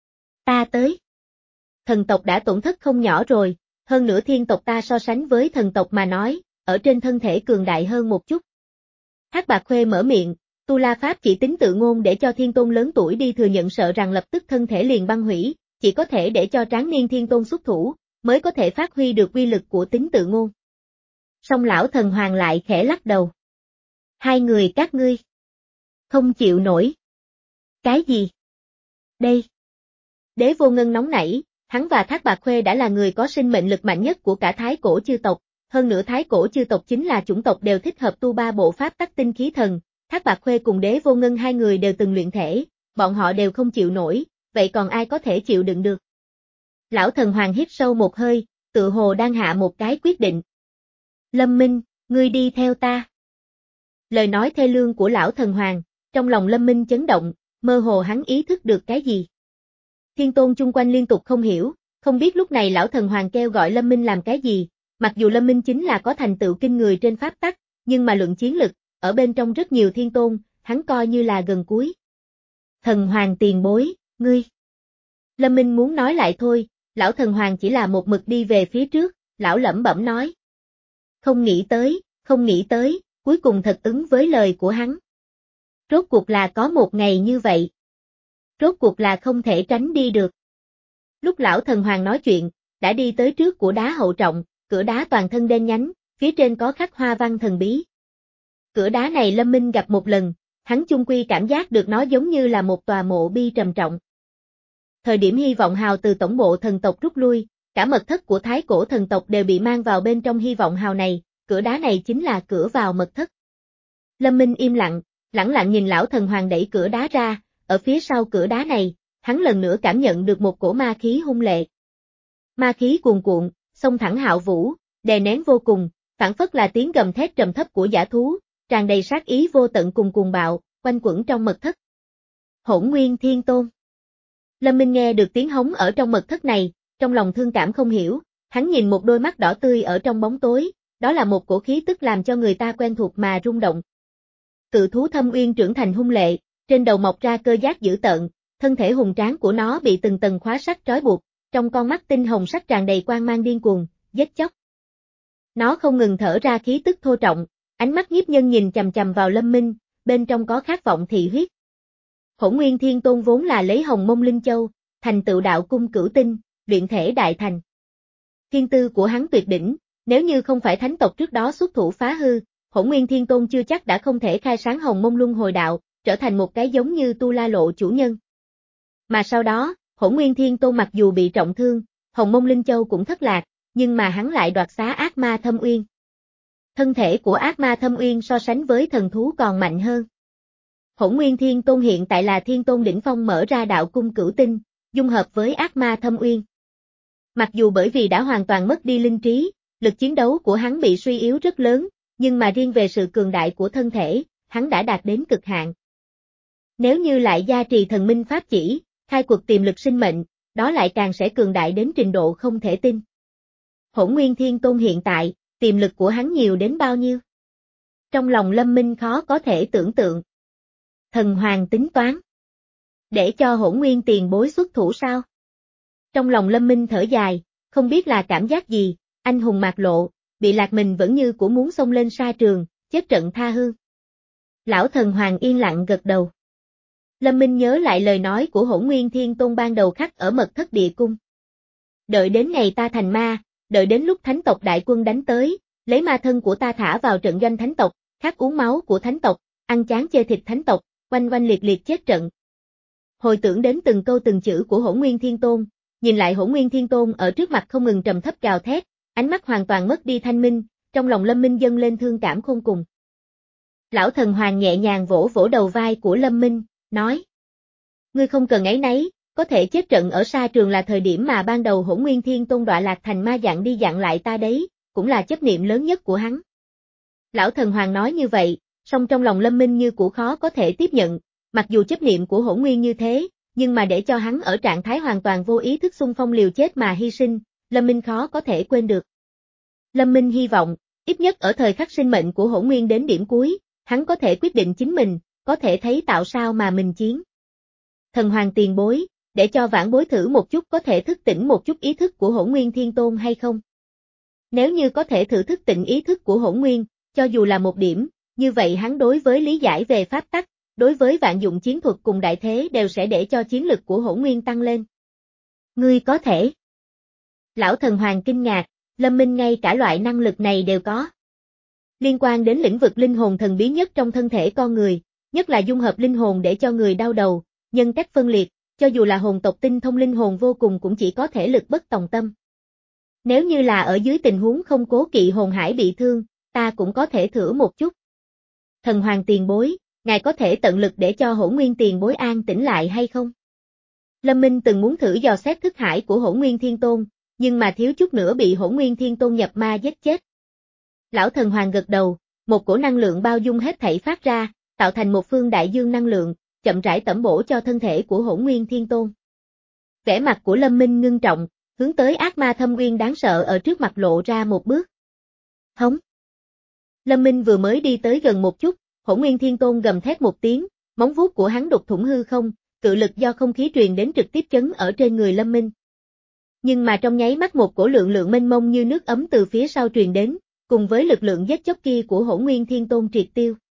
Ta tới. Thần tộc đã tổn thất không nhỏ rồi, hơn nữa thiên tộc ta so sánh với thần tộc mà nói, ở trên thân thể cường đại hơn một chút. Thác Bạc Khuê mở miệng, Tu La Pháp chỉ tính tự ngôn để cho thiên tôn lớn tuổi đi thừa nhận, sợ rằng lập tức thân thể liền băng hủy, chỉ có thể để cho tráng niên thiên tôn xuất thủ, mới có thể phát huy được uy lực của tính tự ngôn. Song lão thần hoàng lại khẽ lắc đầu. Hai người các ngươi không chịu nổi. Cái gì? Đây. Đế Vô Ngân nóng nảy, hắn và Thác Bạc Khuê đã là người có sinh mệnh lực mạnh nhất của cả Thái Cổ chư tộc, hơn nữa Thái Cổ chư tộc chính là chủng tộc đều thích hợp tu ba bộ pháp tắc tinh khí thần, Thác Bạc Khuê cùng Đế Vô Ngân hai người đều từng luyện thể, bọn họ đều không chịu nổi, vậy còn ai có thể chịu đựng được? Lão thần hoàng hít sâu một hơi, tự hồ đang hạ một cái quyết định. Lâm Minh, ngươi đi theo ta. Lời nói thê lương của lão thần hoàng, trong lòng Lâm Minh chấn động, mơ hồ hắn ý thức được cái gì. Thiên tôn chung quanh liên tục không hiểu, không biết lúc này lão thần hoàng kêu gọi Lâm Minh làm cái gì, mặc dù Lâm Minh chính là có thành tựu kinh người trên pháp tắc, nhưng mà luận chiến lực, ở bên trong rất nhiều thiên tôn, hắn coi như là gần cuối. Thần hoàng tiền bối, ngươi. Lâm Minh muốn nói lại thôi, lão thần hoàng chỉ là một mực đi về phía trước, lão lẩm bẩm nói. Không nghĩ tới, không nghĩ tới, cuối cùng thật ứng với lời của hắn. Rốt cuộc là có một ngày như vậy. Rốt cuộc là không thể tránh đi được. Lúc lão thần hoàng nói chuyện, đã đi tới trước của đá hậu trọng, cửa đá toàn thân đen nhánh, phía trên có khắc hoa văn thần bí. Cửa đá này Lâm Minh gặp một lần, hắn chung quy cảm giác được nó giống như là một tòa mộ bi trầm trọng. Thời điểm hy vọng hào từ tổng bộ thần tộc rút lui, cả mật thất của Thái Cổ thần tộc đều bị mang vào bên trong hy vọng hào này, cửa đá này chính là cửa vào mật thất. Lâm Minh im lặng, lẳng lặng nhìn lão thần hoàng đẩy cửa đá ra, ở phía sau cửa đá này, hắn lần nữa cảm nhận được một cổ ma khí hung lệ. Ma khí cuồn cuộn, xông thẳng hạo vũ, đè nén vô cùng, phảng phất là tiếng gầm thét trầm thấp của dã thú, tràn đầy sát ý vô tận cùng cuồng bạo, quanh quẩn trong mật thất. Hỗn Nguyên Thiên Tôn. Lâm Minh nghe được tiếng hống ở trong mật thất này, trong lòng thương cảm không hiểu, hắn nhìn một đôi mắt đỏ tươi ở trong bóng tối, đó là một cổ khí tức làm cho người ta quen thuộc mà rung động. Cự thú Thâm Uyên trưởng thành hung lệ, trên đầu mọc ra cơ giác dữ tợn, thân thể hùng tráng của nó bị từng tầng khóa sắt trói buộc, trong con mắt tinh hồng sắc tràn đầy quang mang điên cuồng, giết chóc. Nó không ngừng thở ra khí tức thô trọng, ánh mắt nhiếp nhân nhìn chằm chằm vào Lâm Minh, bên trong có khát vọng thị huyết. Hỗn Nguyên Thiên Tôn vốn là lấy Hồng Mông Linh Châu, thành tựu đạo cung cửu tinh, luyện thể đại thành. Thiên tư của hắn tuyệt đỉnh, nếu như không phải thánh tộc trước đó xuất thủ phá hư, Hỗn Nguyên Thiên Tôn chưa chắc đã không thể khai sáng Hồng Mông Luân Hồi đạo, trở thành một cái giống như Tu La Lộ chủ nhân. Mà sau đó, Hỗn Nguyên Thiên Tôn mặc dù bị trọng thương, Hồng Mông Linh Châu cũng thất lạc, nhưng mà hắn lại đoạt xá ác ma Thâm Uyên. Thân thể của ác ma Thâm Uyên so sánh với thần thú còn mạnh hơn. Hỗn Nguyên Thiên Tôn hiện tại là Thiên Tôn đỉnh phong mở ra đạo cung cửu tinh, dung hợp với ác ma Thâm Uyên. Mặc dù bởi vì đã hoàn toàn mất đi linh trí, lực chiến đấu của hắn bị suy yếu rất lớn, nhưng mà riêng về sự cường đại của thân thể, hắn đã đạt đến cực hạn. Nếu như lại gia trì thần minh pháp chỉ, khai quật tiềm lực sinh mệnh, đó lại càng sẽ cường đại đến trình độ không thể tin. Hỗn Nguyên Thiên Tôn hiện tại, tiềm lực của hắn nhiều đến bao nhiêu? Trong lòng Lâm Minh khó có thể tưởng tượng. Thần Hoàng tính toán. Để cho Hỗn Nguyên tiền bối xuất thủ sao? Trong lòng Lâm Minh thở dài, không biết là cảm giác gì, anh hùng mạc lộ, bị lạc mình vẫn như của muốn xông lên sa trường, chết trận tha hương. Lão thần Hoàng yên lặng gật đầu. Lâm Minh nhớ lại lời nói của Hỗn Nguyên Thiên Tôn ban đầu khắc ở mật thất địa cung. Đợi đến ngày ta thành ma, đợi đến lúc thánh tộc đại quân đánh tới, lấy ma thân của ta thả vào trận doanh thánh tộc, khát uống máu của thánh tộc, ăn chán chê thịt thánh tộc, oanh oanh liệt liệt chết trận. Hồi tưởng đến từng câu từng chữ của Hỗn Nguyên Thiên Tôn, nhìn lại Hỗn Nguyên Thiên Tôn ở trước mặt không ngừng trầm thấp gào thét, ánh mắt hoàn toàn mất đi thanh minh, trong lòng Lâm Minh dâng lên thương cảm khôn cùng. Lão thần hoàng nhẹ nhàng vỗ vỗ đầu vai của Lâm Minh, nói: Ngươi không cần áy náy, có thể chết trận ở sa trường là thời điểm mà ban đầu Hỗn Nguyên Thiên Tôn đọa lạc thành ma dặn đi dặn lại ta đấy, cũng là chấp niệm lớn nhất của hắn. Lão thần hoàng nói như vậy, song trong lòng Lâm Minh như cũ khó có thể tiếp nhận, mặc dù chấp niệm của Hỗn Nguyên như thế, nhưng mà để cho hắn ở trạng thái hoàn toàn vô ý thức xung phong liều chết mà hy sinh, Lâm Minh khó có thể quên được. Lâm Minh hy vọng, ít nhất ở thời khắc sinh mệnh của Hỗn Nguyên đến điểm cuối, hắn có thể quyết định chính mình, có thể thấy tạo sao mà mình chiến. Thần hoàng tiền bối, để cho vãn bối thử một chút có thể thức tỉnh một chút ý thức của Hỗn Nguyên Thiên Tôn hay không? Nếu như có thể thử thức tỉnh ý thức của Hỗn Nguyên, cho dù là một điểm, như vậy hắn đối với lý giải về pháp tắc, đối với vạn dụng chiến thuật cùng đại thế đều sẽ để cho chiến lực của Hỗn Nguyên tăng lên. Ngươi có thể. Lão thần hoàng kinh ngạc, Lâm Minh ngay cả loại năng lực này đều có. Liên quan đến lĩnh vực linh hồn thần bí nhất trong thân thể con người, nhất là dung hợp linh hồn để cho người đau đầu, nhân cách phân liệt, cho dù là hồn tộc tinh thông linh hồn vô cùng cũng chỉ có thể lực bất tòng tâm. Nếu như là ở dưới tình huống không cố kỵ hồn hải bị thương, ta cũng có thể thử một chút. Thần hoàng tiền bối, ngài có thể tận lực để cho Hỗn Nguyên tiền bối an tĩnh lại hay không? Lâm Minh từng muốn thử dò xét thức hải của Hỗn Nguyên Thiên Tôn, nhưng mà thiếu chút nữa bị Hỗn Nguyên Thiên Tôn nhập ma giết chết. Lão thần hoàng gật đầu, một cổ năng lượng bao dung hết thảy phát ra, tạo thành một phương đại dương năng lượng, chậm rãi tẩm bổ cho thân thể của Hỗn Nguyên Thiên Tôn. Vẻ mặt của Lâm Minh ngưng trọng, hướng tới ác ma thâm uyên đáng sợ ở trước mặt lộ ra một bước. Hống. Lâm Minh vừa mới đi tới gần một chút, Hỗn Nguyên Thiên Tôn gầm thét một tiếng, móng vuốt của hắn đục thủng hư không, cự lực do không khí truyền đến trực tiếp chấn ở trên người Lâm Minh. Nhưng mà trong nháy mắt một cổ lượng lượng mênh mông như nước ấm từ phía sau truyền đến, cùng với lực lượng giết chóc kia của Hỗn Nguyên Thiên Tôn triệt tiêu.